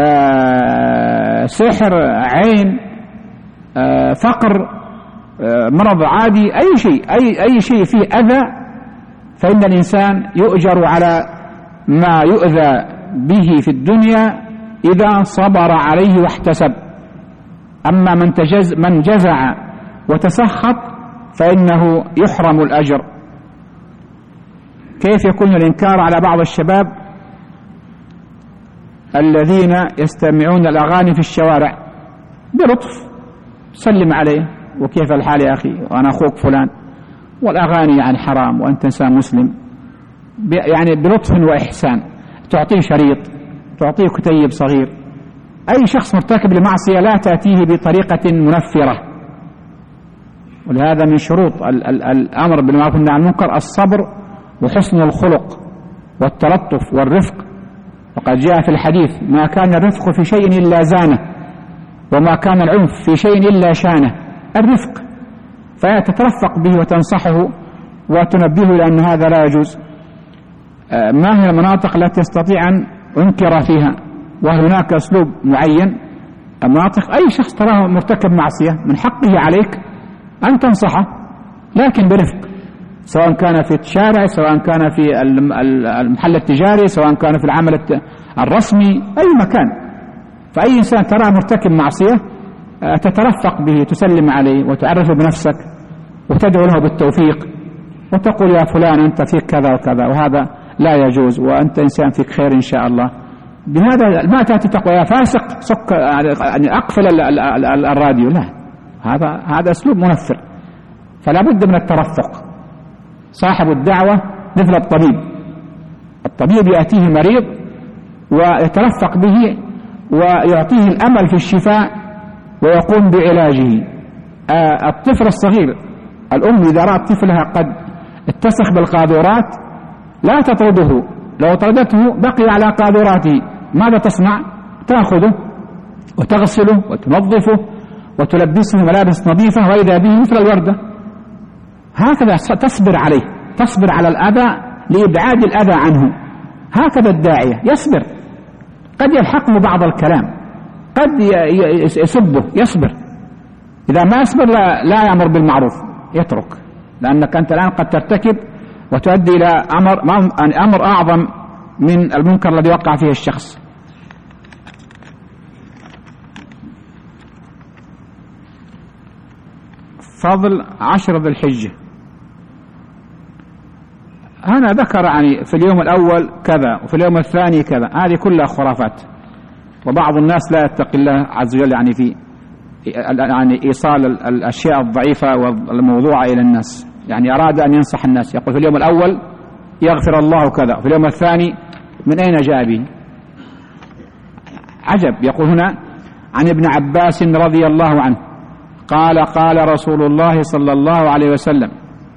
سحر، عين، فقر، مرض عادي، أي شيء فيه أذى فإن الإنسان يؤجر على ما يؤذى به في الدنيا إذا صبر عليه واحتسب. أما من جزع وتسخط فإنه يحرم الأجر. كيف يكون الإنكار على بعض الشباب الذين يستمعون الأغاني في الشوارع؟ بلطف، سلم عليه، وكيف الحال يا أخي وأنا أخوك فلان، والأغاني يعني حرام وأنت إنسان مسلم، يعني بلطف وإحسان. تعطيه شريط، تعطيه كتيب صغير. أي شخص مرتكب لمعصية لا تأتيه بطريقة منفرة. ولهذا من شروط الأمر بالمعروف والنهي عن المنكر الصبر وحسن الخلق والتلطف والرفق. وقد جاء في الحديث ما كان الرفق في شيء إلا زانه، وما كان العنف في شيء إلا شانه. الرفق، فتترفق به وتنصحه وتنبهه لأن هذا لا يجوز. ما هي المناطق التي تستطيع أن أنكر فيها؟ وهل هناك أسلوب معين؟ الناطق أي شخص تراه مرتكب معصية من حقه عليك أن تنصحه، لكن برفق، سواء كان في الشارع، سواء كان في المحل التجاري، سواء كان في العمل الرسمي، أي مكان. فأي إنسان تراه مرتكب معصية تترفق به، تسلم عليه وتعرف بنفسك وتدعو له بالتوفيق وتقول يا فلان أنت فيك كذا وكذا وهذا لا يجوز وأنت إنسان فيك خير إن شاء الله. بهذا ما تأتي تقول يا فاسق سك يعني أقفل الراديو، لا، هذا أسلوب منفر. فلا بد من الترفق. صاحب الدعوة مثل الطبيب يأتيه مريض ويترفق به ويعطيه الأمل في الشفاء ويقوم بعلاجه. الطفل الصغير، الأم إذا رأت طفلها قد اتسخ بالقاذورات لا تطرده، لو طردته بقي على قاذوراته، ماذا تصنع؟ تأخذه وتغسله وتنظفه وتلبسه ملابس نظيفة وإذا به مثل الوردة. هكذا تصبر عليه، تصبر على الأذى لإبعاد الأذى عنه. هكذا الداعية يصبر، قد يلحقه بعض الكلام، قد يسبه، يصبر. إذا ما يصبر لا يأمر بالمعروف، يترك، لأنك أنت الآن قد ترتكب وتؤدي إلى أمر أعظم من المنكر الذي وقع فيه الشخص. فضل 10 ذي الحجة، هنا ذكر يعني في اليوم الأول كذا وفي اليوم الثاني كذا، هذه كلها خرافات، وبعض الناس لا يتقي الله عز وجل يعني في يعني إيصال الأشياء الضعيفة والموضوعة إلى الناس. يعني أراد أن ينصح الناس يقول في اليوم الأول يغفر الله كذا، وفي اليوم الثاني من أين جاء به؟ عجب. يقول هنا عن ابن عباس رضي الله عنه قال قال رسول الله صلى الله عليه وسلم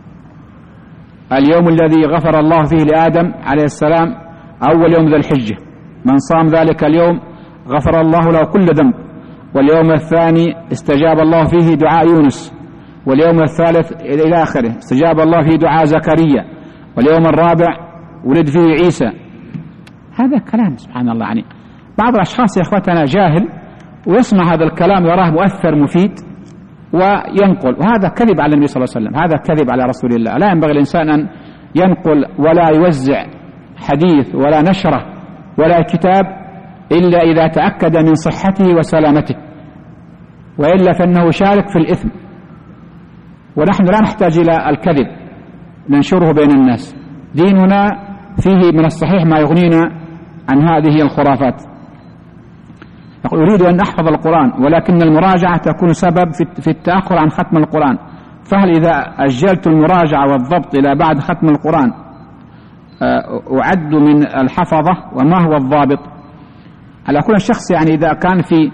اليوم الذي غفر الله فيه لآدم عليه السلام أول يوم ذي الحجة، من صام ذلك اليوم غفر الله له كل ذنب، واليوم الثاني استجاب الله فيه دعاء يونس، واليوم الثالث إلى آخره استجاب الله فيه دعاء زكريا، واليوم الرابع ولد فيه عيسى. هذا كلام سبحان الله. يعني بعض الأشخاص يا أخوتنا جاهل ويسمع هذا الكلام يراه مؤثر مفيد وينقل، وهذا كذب على النبي صلى الله عليه وسلم، هذا كذب على رسول الله. لا ينبغي الإنسان أن ينقل ولا يوزع حديث ولا نشره ولا كتاب إلا إذا تأكد من صحته وسلامته، وإلا فإنه شارك في الإثم. ونحن لا نحتاج إلى الكذب ننشره بين الناس، ديننا فيه من الصحيح ما يغنينا عن هذه الخرافات. يقول أريد أن أحفظ القرآن ولكن المراجعة تكون سبب في التأخر عن ختم القرآن، فهل إذا أجلت المراجعة والضبط إلى بعد ختم القرآن أعد من الحفظة؟ وما هو الضابط؟ على كل شخص يعني إذا كان في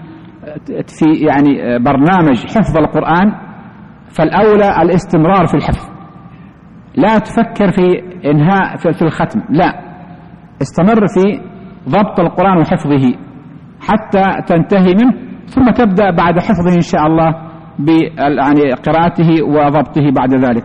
يعني برنامج حفظ القرآن فالأولى الاستمرار في الحفظ، لا تفكر في إنهاء في الختم، لا، استمر في ضبط القرآن وحفظه حتى تنتهي منه، ثم تبدأ بعد حفظه إن شاء الله يعني قراءته وضبطه بعد ذلك.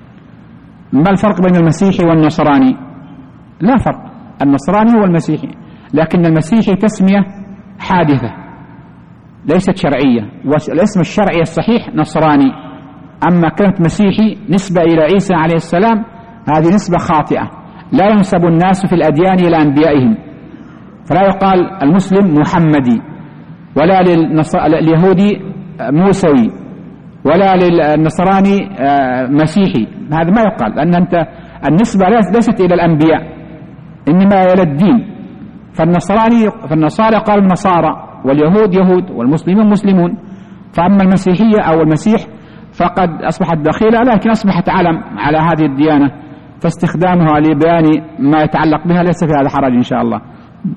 ما الفرق بين المسيحي والنصراني؟ لا فرق، النصراني هو المسيحي، لكن المسيحي تسمية حادثة ليست شرعية، والاسم الشرعي الصحيح نصراني. أما كلمة مسيحي نسبة إلى عيسى عليه السلام هذه نسبة خاطئة، لا ينسب الناس في الأديان إلى أنبيائهم، فلا يقال المسلم محمدي ولا لليهودي موسوي ولا للنصراني مسيحي، هذا ما يقال، لأن أنت النسبة ليست إلى الأنبياء إنما إلى الدين. فالنصارى قالوا النصارى، واليهود يهود، والمسلمون مسلمون. فأما المسيحية أو المسيح فقد أصبحت دخيلة، لكن أصبحت علم على هذه الديانة، فاستخدامها لبيان ما يتعلق بها ليس في هذا حرج إن شاء الله.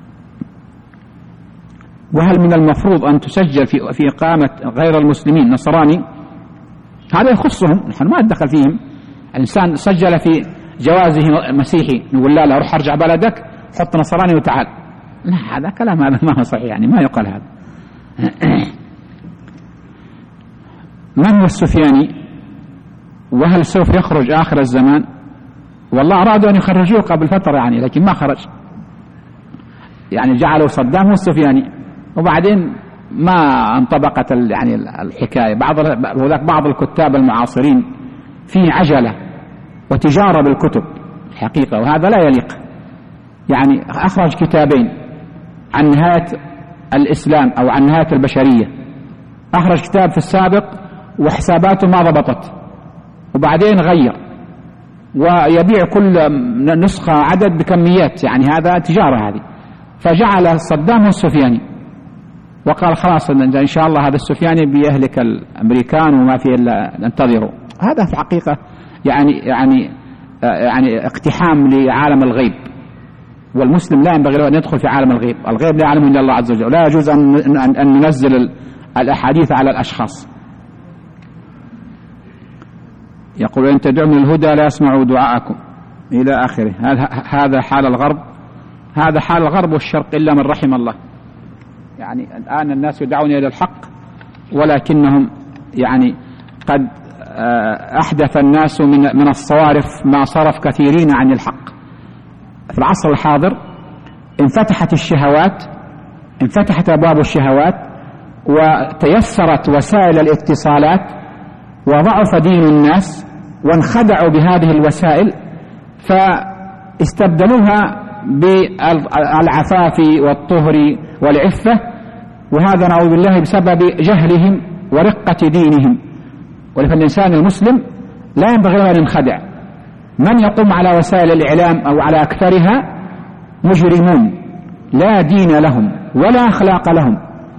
وهل من المفروض أن تسجل في إقامة غير المسلمين نصراني؟ هذا يخصهم، نحن ما ندخل فيهم. الإنسان سجل في جوازه مسيحي نقول لا روح ارجع بلدك حط نصراني وتعال، لا، هذا كلام هذا ما هو صحيح، يعني ما يقال هذا. من هو السفياني؟ وهل سوف يخرج آخر الزمان؟ والله أرادوا أن يخرجوه قبل فترة يعني، لكن ما خرج، يعني جعلوا صدام هو السفياني، وبعدين ما انطبقت يعني الحكاية. بعض الكتاب المعاصرين فيه عجلة وتجارة بالكتب الحقيقة، وهذا لا يليق. يعني أخرج كتابين عن نهاية الإسلام أو عن نهاية البشرية، أخرج كتاب في السابق وحساباته ما ضبطت، وبعدين غير ويبيع كل نسخة عدد بكميات، يعني هذا تجارة هذه. فجعل صدام السفياني وقال خلاص إن شاء الله هذا السفياني بيهلك الأمريكان وما فيه إلا ننتظره. هذا في الحقيقة يعني اقتحام لعالم الغيب، والمسلم لا ينبغي له أن يدخل في عالم الغيب. الغيب لا يعلمه إلا الله عز وجل، ولا يجوز أن ننزل الأحاديث على الأشخاص. يقول إن تدعوا من الهدى لا يسمعوا دعاءكم إلى آخره. هذا حال الغرب، هذا حال الغرب والشرق إلا من رحم الله. يعني الآن الناس يدعون إلى الحق، ولكنهم يعني قد أحدث الناس من الصوارف ما صرف كثيرين عن الحق. في العصر الحاضر انفتحت أبواب الشهوات، وتيسرت وسائل الاتصالات، وضعف دين الناس وانخدعوا بهذه الوسائل، فاستبدلوها بالعفاف والطهر والعفة، وهذا نعوذ بالله بسبب جهلهم ورقة دينهم. ولفالإنسان المسلم لا ينبغي له أن ينخدع. من يقوم على وسائل الإعلام أو على أكثرها مجرمون لا دين لهم ولا أخلاق لهم،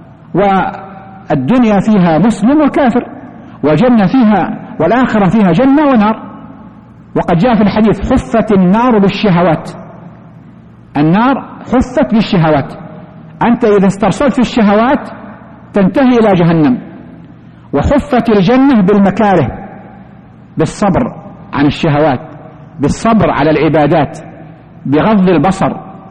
والدنيا فيها مسلم وكافر، وجنة فيها والآخرة فيها جنة ونار. وقد جاء في الحديث حفت النار بالشهوات، النار حفت بالشهوات. أنت إذا استرسلت في الشهوات تنتهي إلى جهنم. وحفت الجنة بالمكاره، بالصبر عن الشهوات، بالصبر على العبادات، بغض البصر،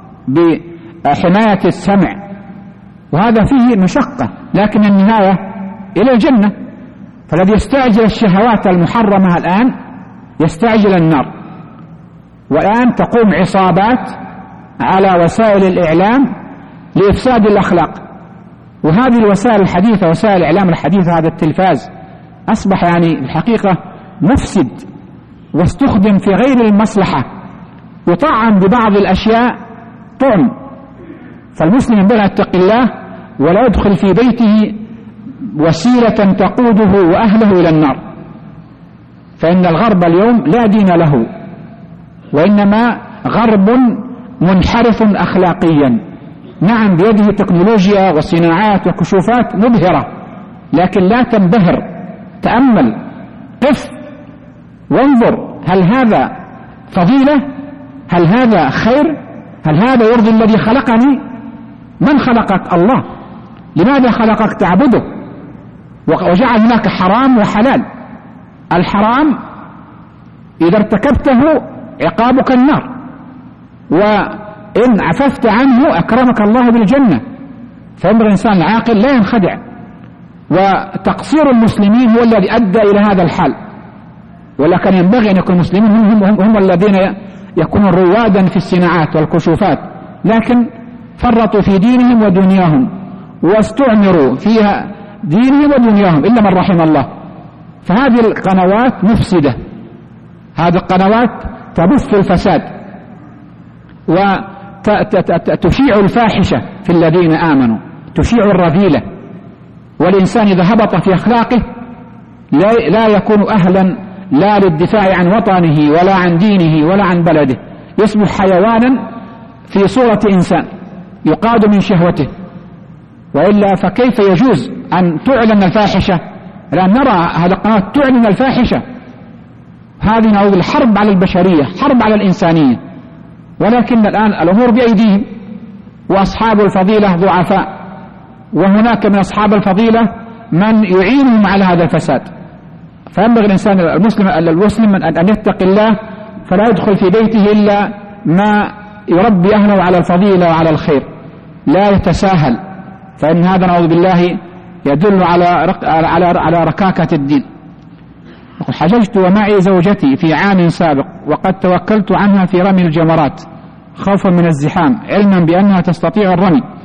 بحماية السمع، وهذا فيه مشقة، لكن النهاية إلى الجنة. فالذي يستعجل الشهوات المحرمة الآن يستعجل النار. والآن تقوم عصابات على وسائل الإعلام لإفساد الأخلاق، وهذه الوسائل الحديثة، وسائل الإعلام الحديثة، هذا التلفاز أصبح يعني الحقيقة مفسد، واستخدم في غير المصلحة، يطعم ببعض الأشياء طعم. فالمسلم ينبغي أن يتقي الله ولا يدخل في بيته وسيلة تقوده وأهله إلى النار. فإن الغرب اليوم لا دين له، وإنما غرب منحرف أخلاقيا. نعم بيده تكنولوجيا وصناعات وكشوفات مبهرة، لكن لا تنبهر، تأمل، قف وانظر، هل هذا فضيلة؟ هل هذا خير؟ هل هذا يرضي الذي خلقني؟ من خلقك؟ الله. لماذا خلقك تعبده؟ وجعل هناك حرام وحلال. الحرام إذا ارتكبته عقابك النار، وإن عففت عنه أكرمك الله بالجنة. فإن الإنسان العاقل لا ينخدع. وتقصير المسلمين هو الذي أدى إلى هذا الحال، ولكن ينبغي أن يكون المسلمين هم الذين يكونون روادا في الصناعات والكشوفات، لكن فرطوا في دينهم ودنياهم، واستعمروا فيها دينهم ودنياهم إلا من رحم الله. فهذه القنوات مفسدة، هذه القنوات تبث الفساد وتشيع الفاحشة في الذين آمنوا، تشيع الرذيلة. والإنسان إذا هبط في أخلاقه لا يكون أهلا لا للدفاع عن وطنه ولا عن دينه ولا عن بلده، يصبح حيوانا في صورة إنسان يقاد من شهوته. وإلا فكيف يجوز أن تعلن الفاحشة؟ لأن نرى هذه القنوات تعلن الفاحشة. هذه نعوذ الحرب على البشرية، حرب على الإنسانية. ولكن الآن الأمور بأيديهم، وأصحاب الفضيلة ضعفاء، وهناك من أصحاب الفضيلة من يعينهم على هذا الفساد. فينبغي الإنسان المسلم أن يتقي الله، فلا يدخل في بيته إلا ما يربي أهله على الفضيلة وعلى الخير، لا يتساهل، فإن هذا نعوذ بالله يدل على ركاكة الدين. حججت ومعي زوجتي في عام سابق، وقد توكلت عنها في رمي الجمرات خوفا من الزحام، علما بأنها تستطيع الرمي،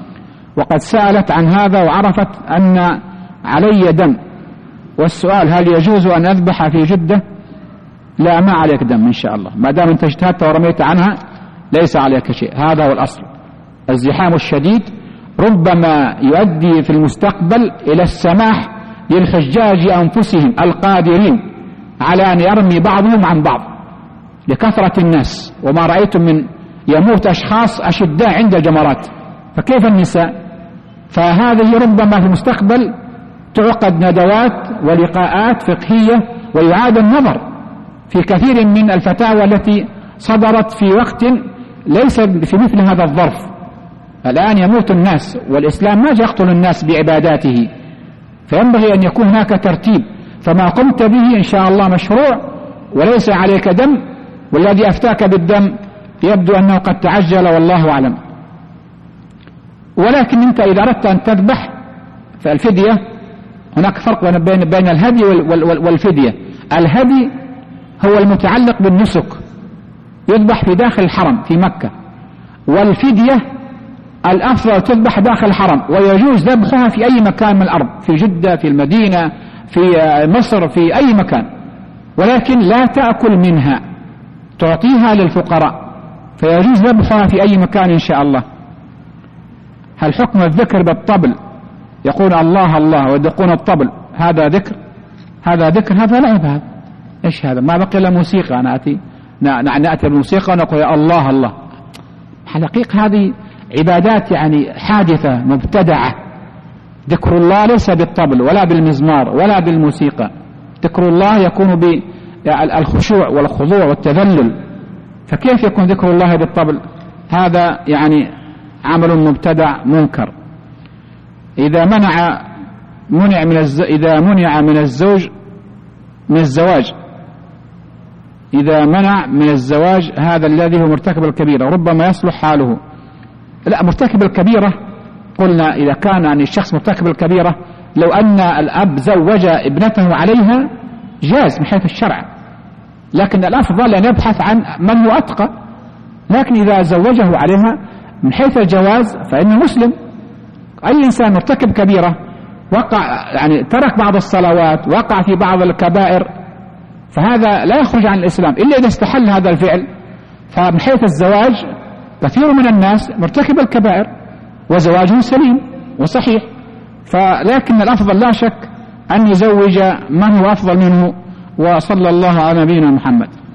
وقد سألت عن هذا وعرفت أن علي دم، والسؤال هل يجوز أن أذبح في جدة؟ لا، ما عليك دم إن شاء الله، ما دام أنت اجتهدت ورميت عنها ليس عليك شيء. هذا هو الأصل. الزحام الشديد ربما يؤدي في المستقبل إلى السماح للحجاج أنفسهم القادرين على أن يرمي بعضهم عن بعض لكثرة الناس، وما رأيتم من يموت أشخاص أشداء عند الجمرات، فكيف النساء؟ فهذه ربما في المستقبل تعقد ندوات ولقاءات فقهية ويعاد النظر في كثير من الفتاوى التي صدرت في وقت ليس في مثل هذا الظرف. الآن يموت الناس والإسلام ما يقتل الناس بعباداته، فينبغي أن يكون هناك ترتيب. فما قمت به إن شاء الله مشروع وليس عليك دم، والذي أفتاك بالدم يبدو أنه قد تعجل والله أعلم. ولكن أنت إذا أردت أن تذبح فالفدية، هناك فرق بين الهدي والفدية. الهدي هو المتعلق بالنسك، يذبح في داخل الحرم في مكة، والفدية الأفضل تذبح داخل الحرم، ويجوز ذبحها في أي مكان من الأرض، في جدة، في المدينة، في مصر، في أي مكان، ولكن لا تأكل منها، تعطيها للفقراء، فيجوز ذبحها في أي مكان إن شاء الله. هل حكم الذكر بالطبل؟ يقول الله الله ويدقون الطبل، هذا ذكر؟ هذا ذكر؟ هذا لعب. هذا إيش هذا؟ ما بقي إلا موسيقى. نأتي بالموسيقى ونقول يا الله الله. حقيقة هذه عبادات يعني حادثة مبتدعة. ذكر الله ليس بالطبل ولا بالمزمار ولا بالموسيقى، ذكر الله يكون بالخشوع والخضوع والتذلل، فكيف يكون ذكر الله بالطبل؟ هذا يعني عمل مبتدع منكر. إذا منع من الزواج إذا منع من الزواج هذا الذي هو مرتكب الكبيرة، ربما يصلح حاله. لا، مرتكب الكبيرة قلنا إذا كان يعني الشخص مرتكب الكبيرة، لو أن الأب زوج ابنته عليها جاز من حيث الشرع، لكن الأفضل أن يبحث عن من هو أتقى. لكن إذا زوجه عليها من حيث الجواز فإنه مسلم. أي إنسان مرتكب كبيرة وقع يعني ترك بعض الصلوات، وقع في بعض الكبائر، فهذا لا يخرج عن الإسلام إلا إذا استحل هذا الفعل. فمن حيث الزواج كثير من الناس مرتكب الكبائر وزواجه سليم وصحيح، لكن الأفضل لا شك أن يزوج من هو أفضل منه. وصلى الله على نبينا محمد.